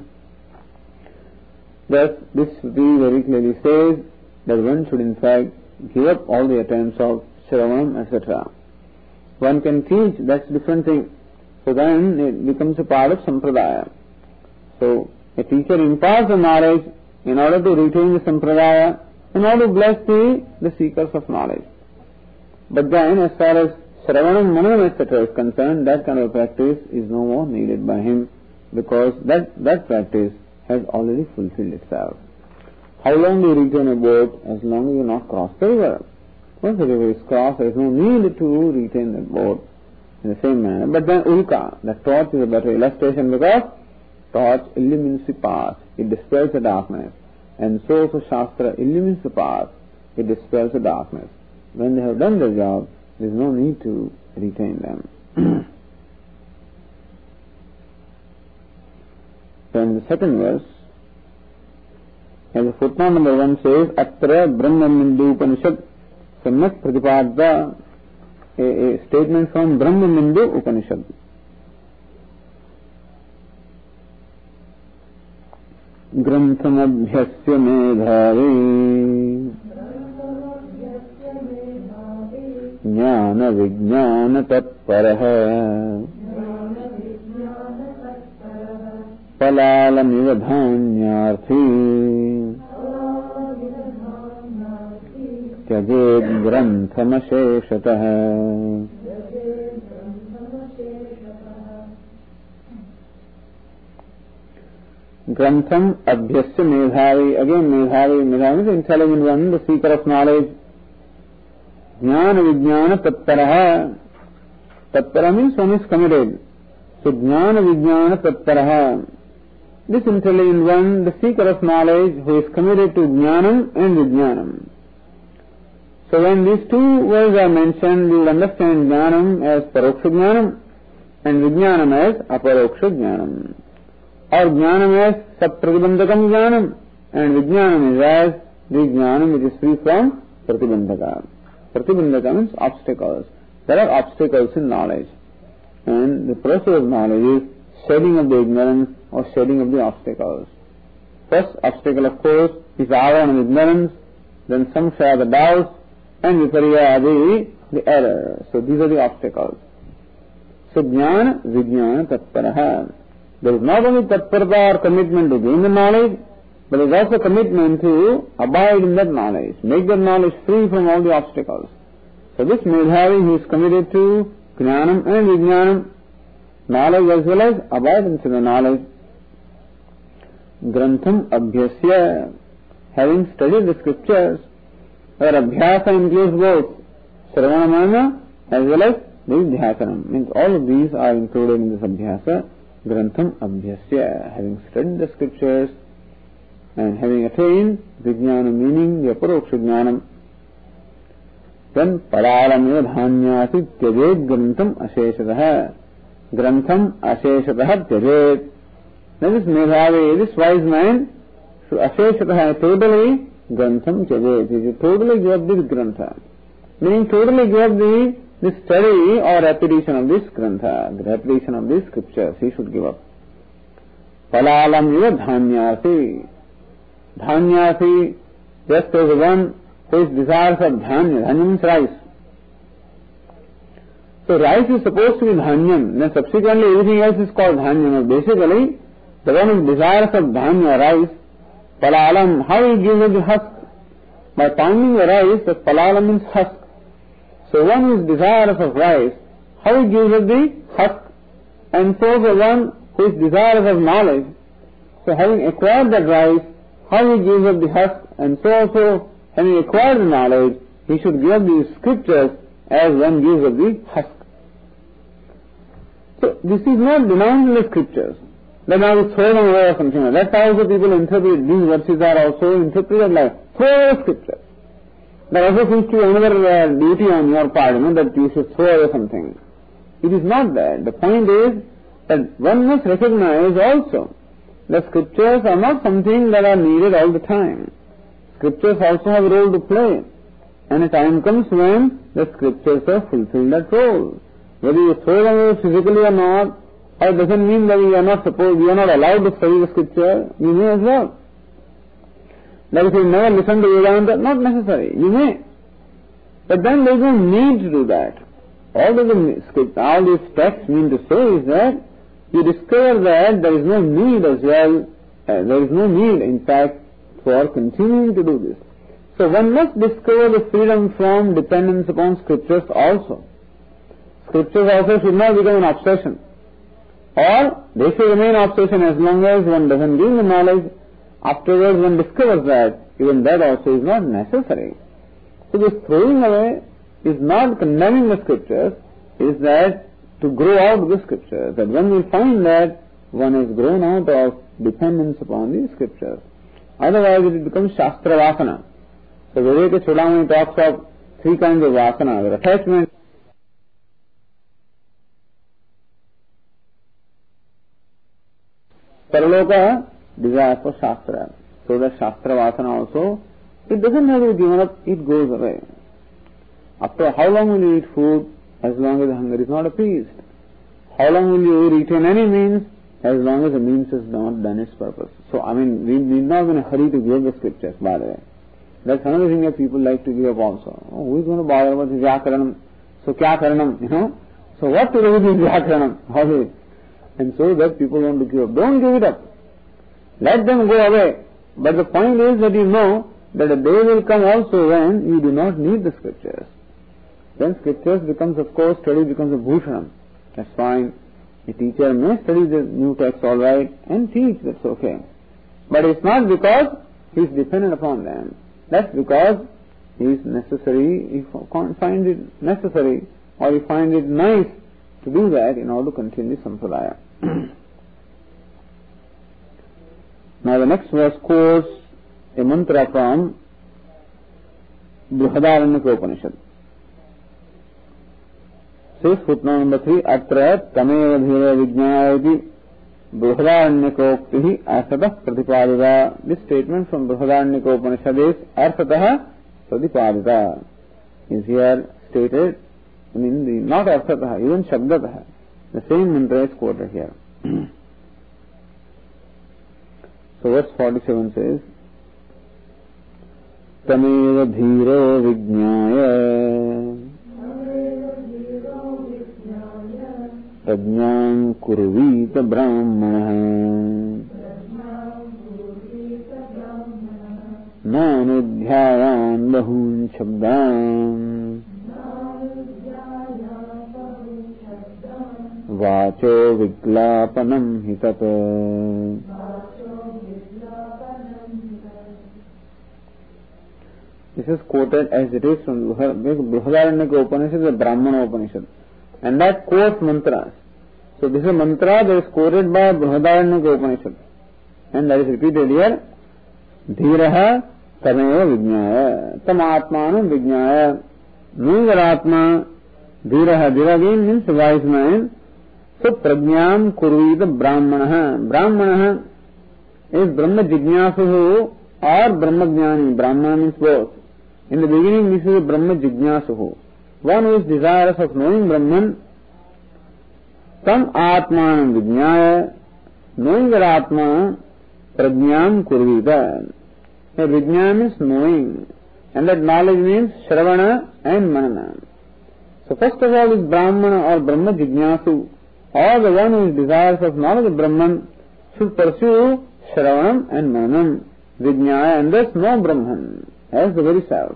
Thus, this very clearly says that one should in fact give up all the attempts of Shravanam, et cetera. One can teach, that's a different thing. So then it becomes a part of Sampradaya. So a teacher imparts the knowledge in order to retain the Sampradaya, in order to bless the, the seekers of knowledge. But then as far as Shravanam, Mananam, et cetera is concerned, that kind of practice is no more needed by him because that, that practice has already fulfilled itself. How long do you retain a boat? As long as you not cross the river. Once the river is crossed, there is no need to retain that boat in the same manner. But then Ulka, the torch is a better illustration because torch illumines the path, it dispels the darkness. And so also Shastra illumines the path, it dispels the darkness. When they have done their job, there is no need to retain them. Then the second verse, as the footnote number one says, Atra Brahma Mindu Upanishad Samyak Pratipadda, a, a statement from Brahma Mindu Upanishad. Granthamabhyasya medhavi Jnana Vijnana Tatparaha Palalam Ivadhanyarthi Tyajed Granthamasheshataha. Grantham Abhyasya Medhavi. Again, Medhavi, Medhavi is the intelligent one, the seeker of knowledge. Jnana Vijnana Tatparaha. Tatpara means one is committed. So Jnana Vijnana Tatparaha. This intelligent one, the seeker of knowledge, who is committed to Jnanam and Vijnanam. So when these two words are mentioned, you will understand Jnanam as Paroksha Jnanam and Vijnanam as Aparoksha Jnanam. Or Jnanam as Sapratibandhakam Jnanam and Vijnanam is as Vijnanam which is free from Pratibandhaka. Pratibandhaka means obstacles. There are obstacles in knowledge. And the process of knowledge is shedding of the ignorance or shedding of the obstacles. First obstacle, of course, is avana and ignorance, then samshaya, the doubts, and viparya, the, the error. So these are the obstacles. So jnana, vijnana, tatparaha. There is not only tatparata or commitment to gain the knowledge, but there is also commitment to abide in that knowledge, make that knowledge free from all the obstacles. So this Medhavi, he is committed to jnanam and vijnanam, knowledge as well as abidance in the knowledge. Grantham abhyasya, having studied the scriptures, where abhyasa includes both Shravana Manana as well as Nidhyasanam. Means all of these are included in this abhyasa. Grantham abhyasya, having studied the scriptures and having attained vijnana, meaning the aparoksha jnanam. Then paralam dhanyasi tyajet grantham asheshataha. Grantham asheshataha tyajet. Now this Medhavi, this wise man, should asheshataha, totally grantham tyajet. He should totally give up this grantha. Meaning totally give up the, the study or repetition of this grantha, the repetition of these scriptures. He should give up. Palalam iva dhanyasi. Dhanyasi, just as one who is desirous of dhanya. Dhanya means rice. So rice is supposed to be dhanyam. Then subsequently everything else is called dhanyam. Basically, the one who is desirous of dhanya, rice, palalam, how he gives it the husk? By pounding the rice, the palalam means husk. So one who is desirous of rice, how he gives it the husk? And so the one who is desirous of knowledge, so having acquired that rice, how he gives up the husk, and so also having acquired the knowledge, he should give up the scriptures as one gives up the husk. So this is not denouncing the scriptures. Then I will throw them away or something like that. That's how the people interpret. These verses are also interpreted like throw away scriptures. There also seems to be another uh, duty on your part, you know, that you should throw away something. It is not that. The point is that one must recognize also the scriptures are not something that are needed all the time. Scriptures also have a role to play. And a time comes when the scriptures have fulfilled that role. Whether you throw them away physically or not, it doesn't mean that you are not supposed, you are not allowed to study the scripture. You may as well. Like if you never listen to Vedanta, not necessary. You may. But then there is no need to do that. All that the script, all these texts mean to say is that you discover that there is no need as well, uh, there is no need in fact for continuing to do this. So one must discover the freedom from dependence upon scriptures also. Scriptures also should not become an obsession. Or they should remain obsession as long as one doesn't gain the knowledge. Afterwards one discovers that even that also is not necessary. So this throwing away is not condemning the scriptures, is that to grow out of the scriptures, that one will find that one has grown out of dependence upon the scriptures. Otherwise it becomes Shastra Vasana. So Viveka Chudamani talks of three kinds of Vasana, the attachment, Paraloka, desire for Shastra. So that Shastra Vasana also, it doesn't have to be given up, it goes away. After how long will you eat food? As long as the hunger is not appeased. How long will you retain any means? As long as the means has not done its purpose. So, I mean, we need not in a hurry to give the scriptures, by the way. That's another thing that people like to give up also. Oh, who is going to bother about Vyakaranam? So, kya karanam, you know? So, what to do with Vyakaranam? How is it? And so that people want to give up. Don't give it up. Let them go away. But the point is that you know that a day will come also when you do not need the scriptures. Then scriptures becomes, of course, study becomes a bhushanam. That's fine. A teacher may study the new text all right and teach, that's okay. But it's not because he is dependent upon them. That's because he is necessary, he finds it necessary or he finds it nice to do that in order to continue sampradaya. Now the next verse quotes a mantra from Brihadaranyaka Upanishad. Says footnote number three, Atra Tameva Dhira Vijnayati Brihadaranyakokti Arthatah Pratipadita. This statement from Brihadaranyaka Upanishad is Arthatah Pratipadita. Is here stated, I mean, the, not Arthatah, even Shabdatah. The same mantra is quoted here. So verse forty-seven says, Tameva dhiro vijñāya prajñāṁ kurvīta brahmanah nānudhyāyān bahūn shabdān vāco viglāpanam hitat. This is quoted as it is from Brihadaranyaka Upanishad, the Brahmana Upanishad. And that quotes mantras. So this is a mantra that is quoted by Brihadaranyaka Upanishad. And that is repeated here. Dhiraha tameva vijñāya. Tam atmanam vijñāya. Nungaratma. Dhiraha. Dhira again means wise man. So prajñāṁ kurvīta brahmanah. Brahmanah is Brahma Jignyasuhu or Brahma Jnani. Brahma means both. In the beginning, this is a Brahma Jignyasuhu. One who is desirous of knowing Brahman. Tam Atmanam Vijñāya. Knowing that Atma, Prajñāṁ Kurvita. The Vijñāya means knowing. And that knowledge means Shravana and Manana. So first of all is Brahmana or Brahma Jignasu, or the one who is desirous of knowledge of Brahman, should pursue Shravanam and Mananam. Vijñāya, and thus know Brahman as the very self.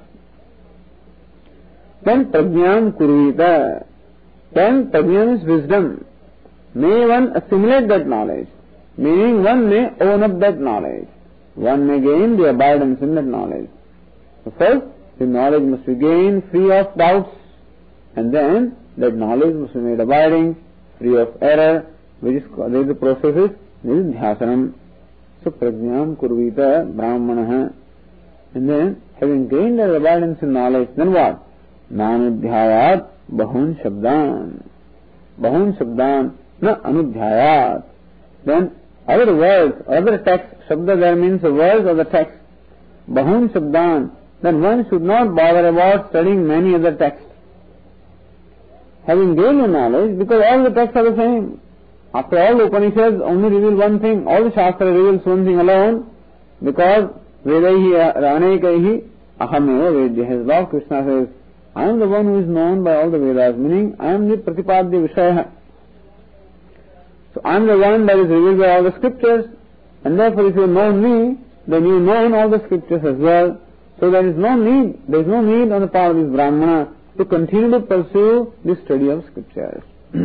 Then Prajñāṁ Kurvita. Then Prajñā is wisdom. May one assimilate that knowledge, meaning one may own up that knowledge. One may gain the abidance in that knowledge. So first, the knowledge must be gained free of doubts, and then that knowledge must be made abiding, free of error, which is, there is the process is, this is dhyasanam. So prajñāṁ kurvita brahmanah. And then, having gained that abidance in knowledge, then what? Nānudhyāyāt bahūn shabdān. Bahūn shabdān, na anudhyāyāt. Then, other words, other texts, shabda there means the words or the text. Bahūn shabdān, then one should not bother about studying many other texts. Having gained the knowledge, because all the texts are the same. After all, the Upanishads only reveal one thing. All the Shastra reveals one thing alone. Because Vedaihi Anekaihi Ahameva Vedya. His Lord Krishna says, I am the one who is known by all the Vedas. Meaning, I am the Pratipadya Vishaya. So I am the one that is revealed by all the scriptures. And therefore, if you know me, then you know all the scriptures as well. So there is no need, there is no need on the part of this Brahmana to continue to pursue the study of scriptures.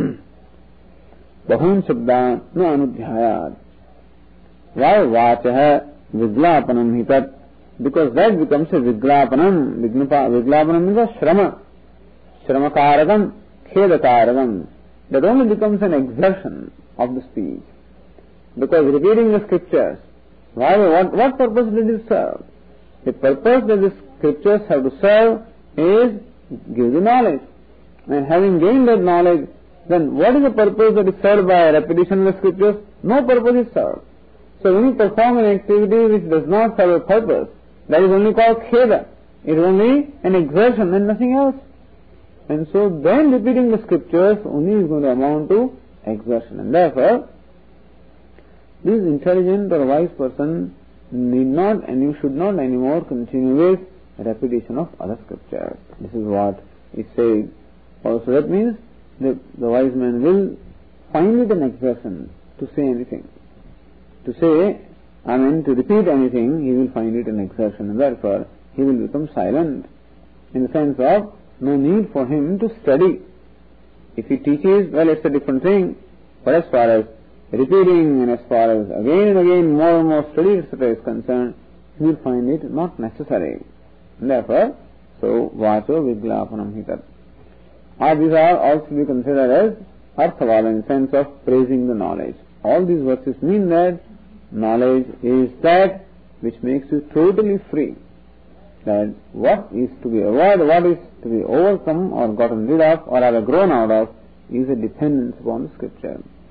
Bahūn shabdān na anudhyāyāt. Why vācaha viglapanam hitat? Because that becomes a viglapanam. Viglapanam is a shrama. Shramakarakam, khedakarakam. That only becomes an exertion of the speech. Because repeating the scriptures, why, what, what purpose did it serve? The purpose that the scriptures have to serve is give the knowledge. And having gained that knowledge, then what is the purpose that is served by repetition of the scriptures? No purpose is served. So when you perform an activity which does not serve a purpose, that is only called kheda. It is only an exertion and nothing else. And so then repeating the scriptures only is going to amount to exertion. And therefore, this intelligent or wise person need not and you should not anymore continue with repetition of other scriptures. This is what is said. Also that means the, the wise man will find it an exertion to say anything. To say, I mean to repeat anything, he will find it an exertion, and therefore he will become silent, in the sense of no need for him to study. If he teaches, well, it's a different thing, but as far as repeating and as far as again and again more and more study, et cetera is concerned, he will find it not necessary. And therefore, so vacho viglapanam hitat. Or these are also to be considered as arthavada, in the sense of praising the knowledge. All these verses mean that knowledge is that which makes you totally free. That what is to be avoided, what is to be overcome or gotten rid of or rather grown out of is a dependence upon the scripture.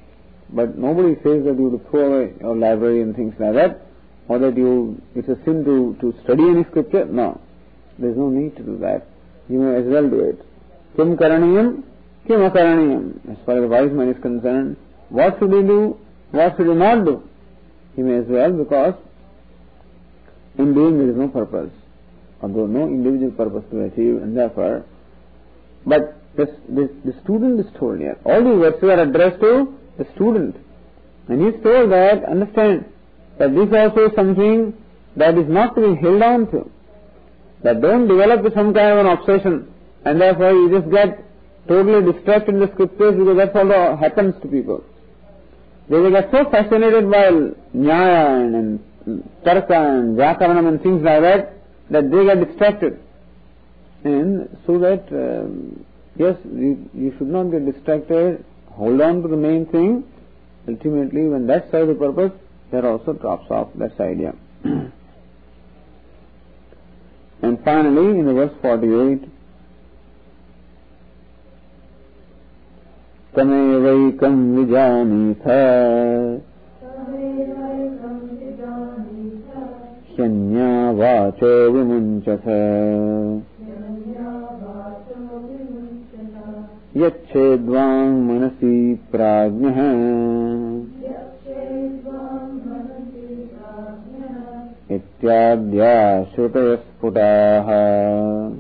But nobody says that you have to throw away your library and things like that, or that you, it's a sin to, to study any scripture. No. There's no need to do that. You may as well do it. Kim karaniyam, kim akaraniyam. As far as the wise man is concerned, what should he do, what should he not do? He may as well, because in doing there is no purpose, although no individual purpose to achieve, and therefore, but this, this, the student is told here. All these verses are addressed to the student. And he is told that, understand, that this also is something that is not to be held on to. That don't develop some kind of an obsession, and therefore you just get totally distracted in the scriptures, because that's all that happens to people. They will get so fascinated by Nyaya and, and Tarka and Vyakaranam and things like that, that they get distracted. And so that, um, yes, you, you should not get distracted, hold on to the main thing. Ultimately, when that serves the purpose, that also drops off. That's the idea. And finally, in the verse forty-eight, Tamevaikam vijanitha Hyanya vacho vimunchatha Yachedvang manasi prajnah Ityadya shrutaya sputaha.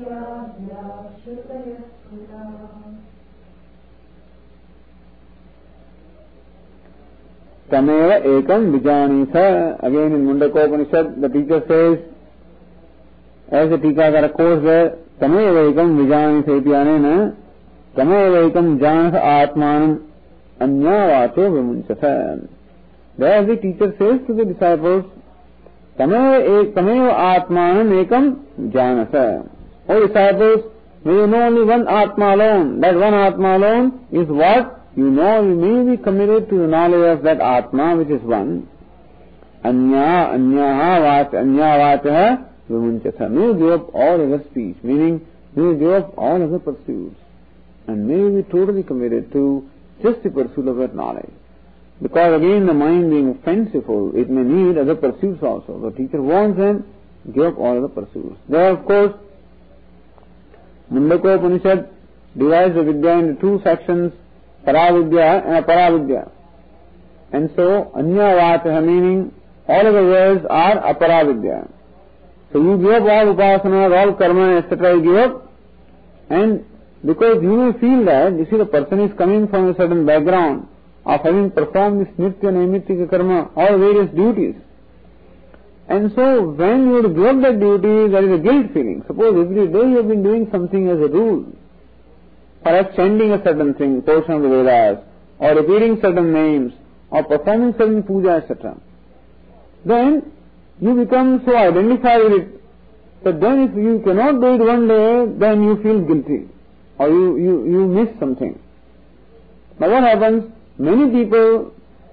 Tameva ekam vijanitha. Again in Mundakopanishad, the teacher says, as the Tikakara quotes there, Tameva ekam vijanitha ityanena, Tameva ekam janatha atmanam anyavacho vimunchatha. There the teacher says to the disciples, Tameva atmanam ekam janatha. O disciples, may you know only one Atma alone. That one Atma alone is what? You know, you may be committed to the knowledge of that Atma which is one. Anya, anyaha vach, anya vachaha vimunchatha. May you give up all other speech, meaning may you give up all other pursuits, and may you be totally committed to just the pursuit of that knowledge. Because again, the mind being fanciful, it may need other pursuits also. The teacher warns them, give up all other pursuits. There, of course, Mundaka Upanishad divides the Vidya into two sections, Paravidya and Aparavidya. And so, Anya Vachaha, meaning all of the words are Aparavidya. So you give up all upasana, all karma, et cetera, you give up, and because you will feel that, you see, the person is coming from a certain background of having performed this nitya naimittika karma, all various duties. And so, when you give up that duty, there is a guilt feeling. Suppose every day you have been doing something as a rule, perhaps chanting a certain thing, portion of the Vedas, or repeating certain names, or performing certain puja, et cetera. Then, you become so identified with it, that then if you cannot do it one day, then you feel guilty, or you, you, you miss something. Now what happens? Many people,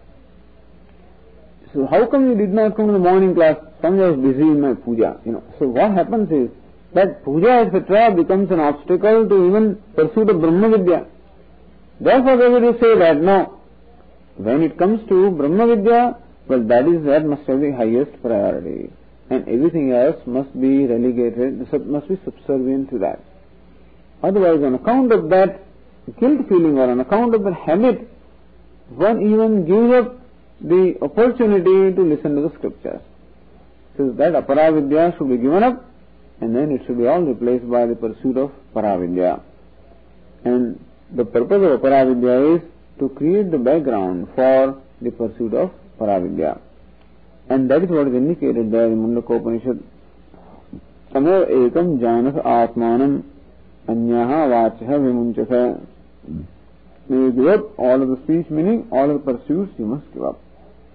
so how come you did not come to the morning class? Some I was busy in my puja, you know. So what happens is, that puja, et cetera becomes an obstacle to even pursuit of Brahma Vidya. Therefore they will say that, no, when it comes to Brahma Vidya, well, that is, that must have the highest priority. And everything else must be relegated, must be subservient to that. Otherwise, on account of that guilt feeling or on account of that habit, one even gives up the opportunity to listen to the scriptures. So that Aparavidya should be given up, and then it should be all replaced by the pursuit of Paravidya. And the purpose of Aparavidya is to create the background for the pursuit of Paravidya. And that is what is indicated there in Mundaka Upanishad. Tamev ekam janatha atmanam anyaha vachaha vimunchatha. May you give up all of the speech, meaning all of the pursuits you must give up.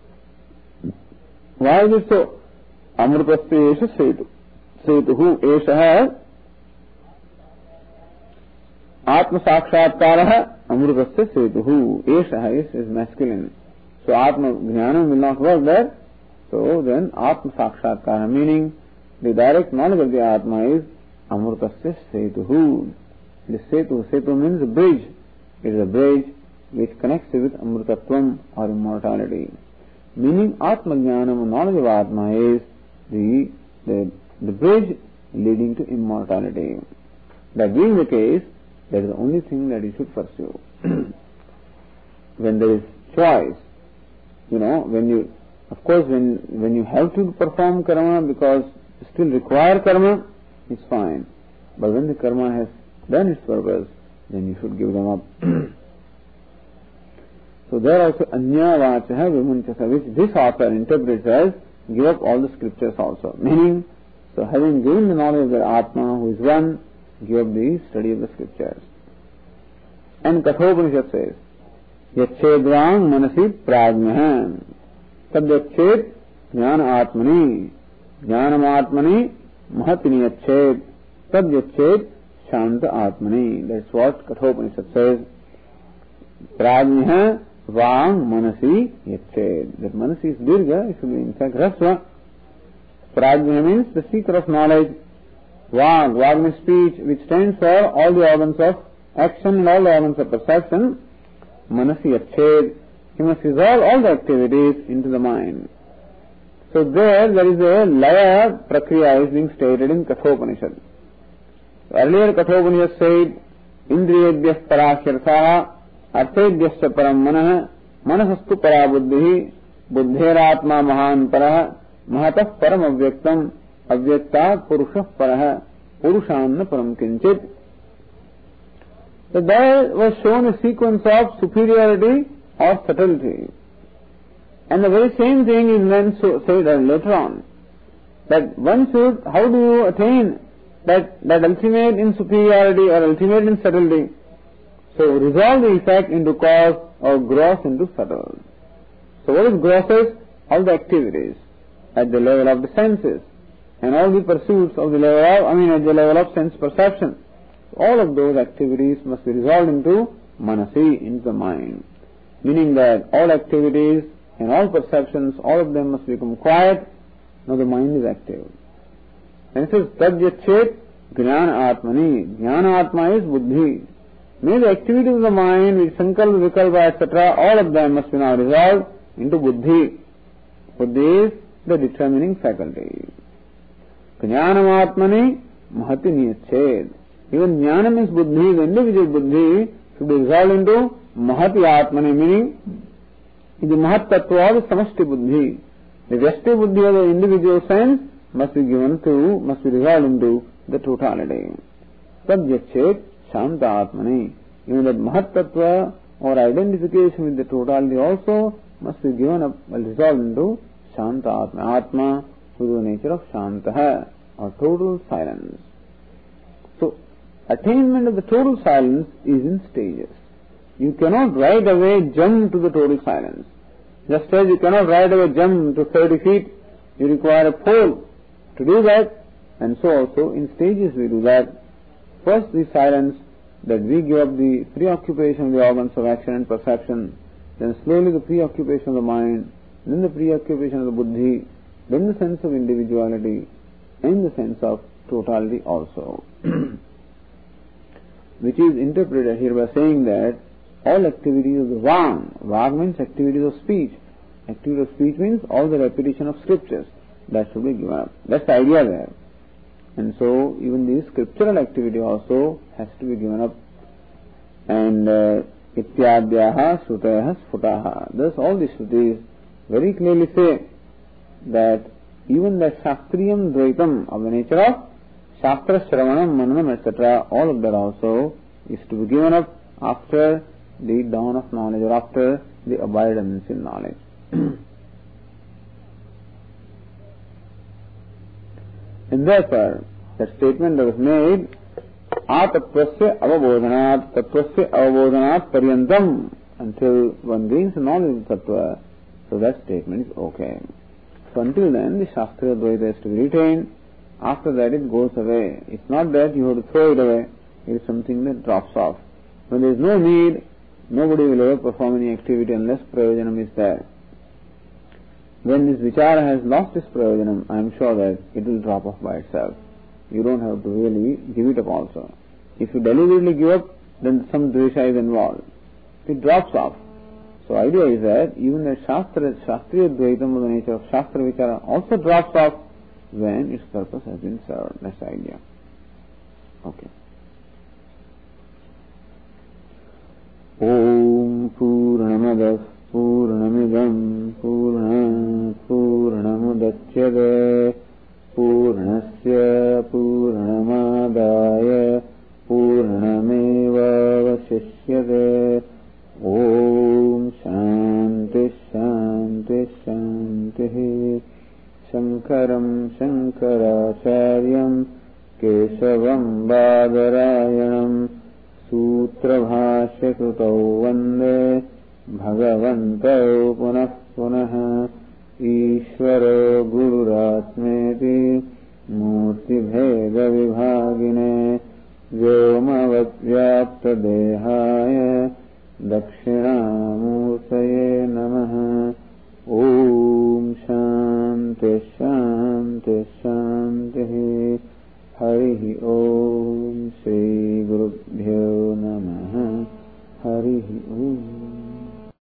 Why is it so? Amrutasya esha setu. Setuhu esha Atma Sakshatkaraha Amrutasya setuhu. Esha is, is masculine. So Atma Jnana will not work there. So then Atma Sakshatkara, meaning the direct knowledge of the Atma is Amrutasya setuhu. The setu, setu means a bridge. It is a bridge which connects you with Amrutatvam or immortality. Meaning Atma-jnanam, knowledge of Atma, is the, the, the bridge leading to immortality. That being the case, that is the only thing that you should pursue. When there is choice, you know, when you, of course, when, when you have to perform karma because you still require karma, it's fine. But when the karma has done its purpose, then you should give them up. So there also anya vachaha vimunchasa, which this author interprets as give up all the scriptures also. Meaning, so having given the knowledge of the Atma who is one, give up the study of the scriptures. And Kathopanishad says, Yachedvang manasi prajnaha tad yached jnana atmani jnanam atmani mahatini yached tad yached shanta atmani. That's what Kathopanishad says. Prajnaha vang manasi yached. That manasi is dirgha, it should be in fact rasva. Prajnaha means the seeker of knowledge. Vag, vag means speech, which stands for all the organs of action and all the organs of perception. Manasi yached, he must resolve all the activities into the mind. So there, there is a laya prakriya is being stated in Kathopanishad. Earlier Kathopanishad said, Indriyebhyas parasyarthaha arthebhyascha param manah manasastu parabuddhihi buddheratma mahan parah mahatah param avyaktam avyaktat purushah parah purushanna param kinchit. So there was shown a sequence of superiority or subtlety. And the very same thing is then so, said later on. That one should, how do you attain that, that ultimate in superiority or ultimate in subtlety? So resolve the effect into cause or gross into subtle. So what is grosses? All the activities at the level of the senses and all the pursuits of the level of, I mean at the level of sense perception. All of those activities must be resolved into manasi, into the mind. Meaning that all activities and all perceptions, all of them must become quiet. Now the mind is active. And it says, tad yachet jnana atmani. Jnana atma is buddhi. Meaning the activities of the mind, which sankalpa, vikalpa, et cetera, all of them must be now resolved into buddhi. Buddhi is the determining faculty. Jnanam atmani mahati niyached. Even jnana means buddhi, the individual buddhi should be resolved into mahati atmani, meaning the mahat tattva of the samashti buddhi. The vyashti buddhi of the individual sense must be given to, must be resolved into the totality. Tad yachet shanta atmani. Even that mahat tattva or identification with the totality also must be given up, resolved into shanta atma. Atma, who is the nature of shantaha or total silence. So, attainment of the total silence is in stages. You cannot right away jump to the total silence. Just as you cannot right away jump to thirty feet, you require a pole to do that. And so also in stages we do that. First the silence, that we give up the preoccupation of the organs of action and perception, then slowly the preoccupation of the mind, then the preoccupation of the buddhi, then the sense of individuality, and the sense of totality also. Which is interpreted here by saying that all activities of the vang, vang means activities of speech. Activity of speech means all the repetition of scriptures. That should be given up. That's the idea there. And so even the scriptural activity also has to be given up. And ityadyaha sutayaha sfutaha. Thus all the Shrutis very clearly say that even the Shastriyam Dvaitam of the nature of Shastra Shravanam, Mananam, et cetera, all of that also is to be given up after the dawn of knowledge or after the abidance in knowledge. And therefore, that statement that was made, Atatvasya avabodhanat, Tattvasya avabodhanat paryantam, until one gains the knowledge of Tattva, so that statement is okay. So until then, the Shastriya Dvaita is to be retained. After that, it goes away. It's not that you have to throw it away. It is something that drops off. When there is no need, nobody will ever perform any activity unless prayojanam is there. When this vichara has lost its prayojanam, I am sure that it will drop off by itself. You don't have to really give it up also. If you deliberately give up, then some dvesha is involved. it drops off. So idea is that even the Shastra, Shastriya Dvaitam of the nature of Shastra Vichara also drops off when its purpose has been served. That's the idea. Okay. Om Purnamadah Purnamidam Purnat Purnamudachyate Purnasya Purnamadaya Purnameva Vasishyate. Om Shanti Shanti Shanti. Shankaram Shankaracharyam Kesavam Badarayanam Sutra Bhashya Krutau Vande Bhagavantau Punah Punah. Ishvaro Gururatmeti Murti Bheda Vibhagine Vyomavad Vyapta Dehaya Dakshinamurtaye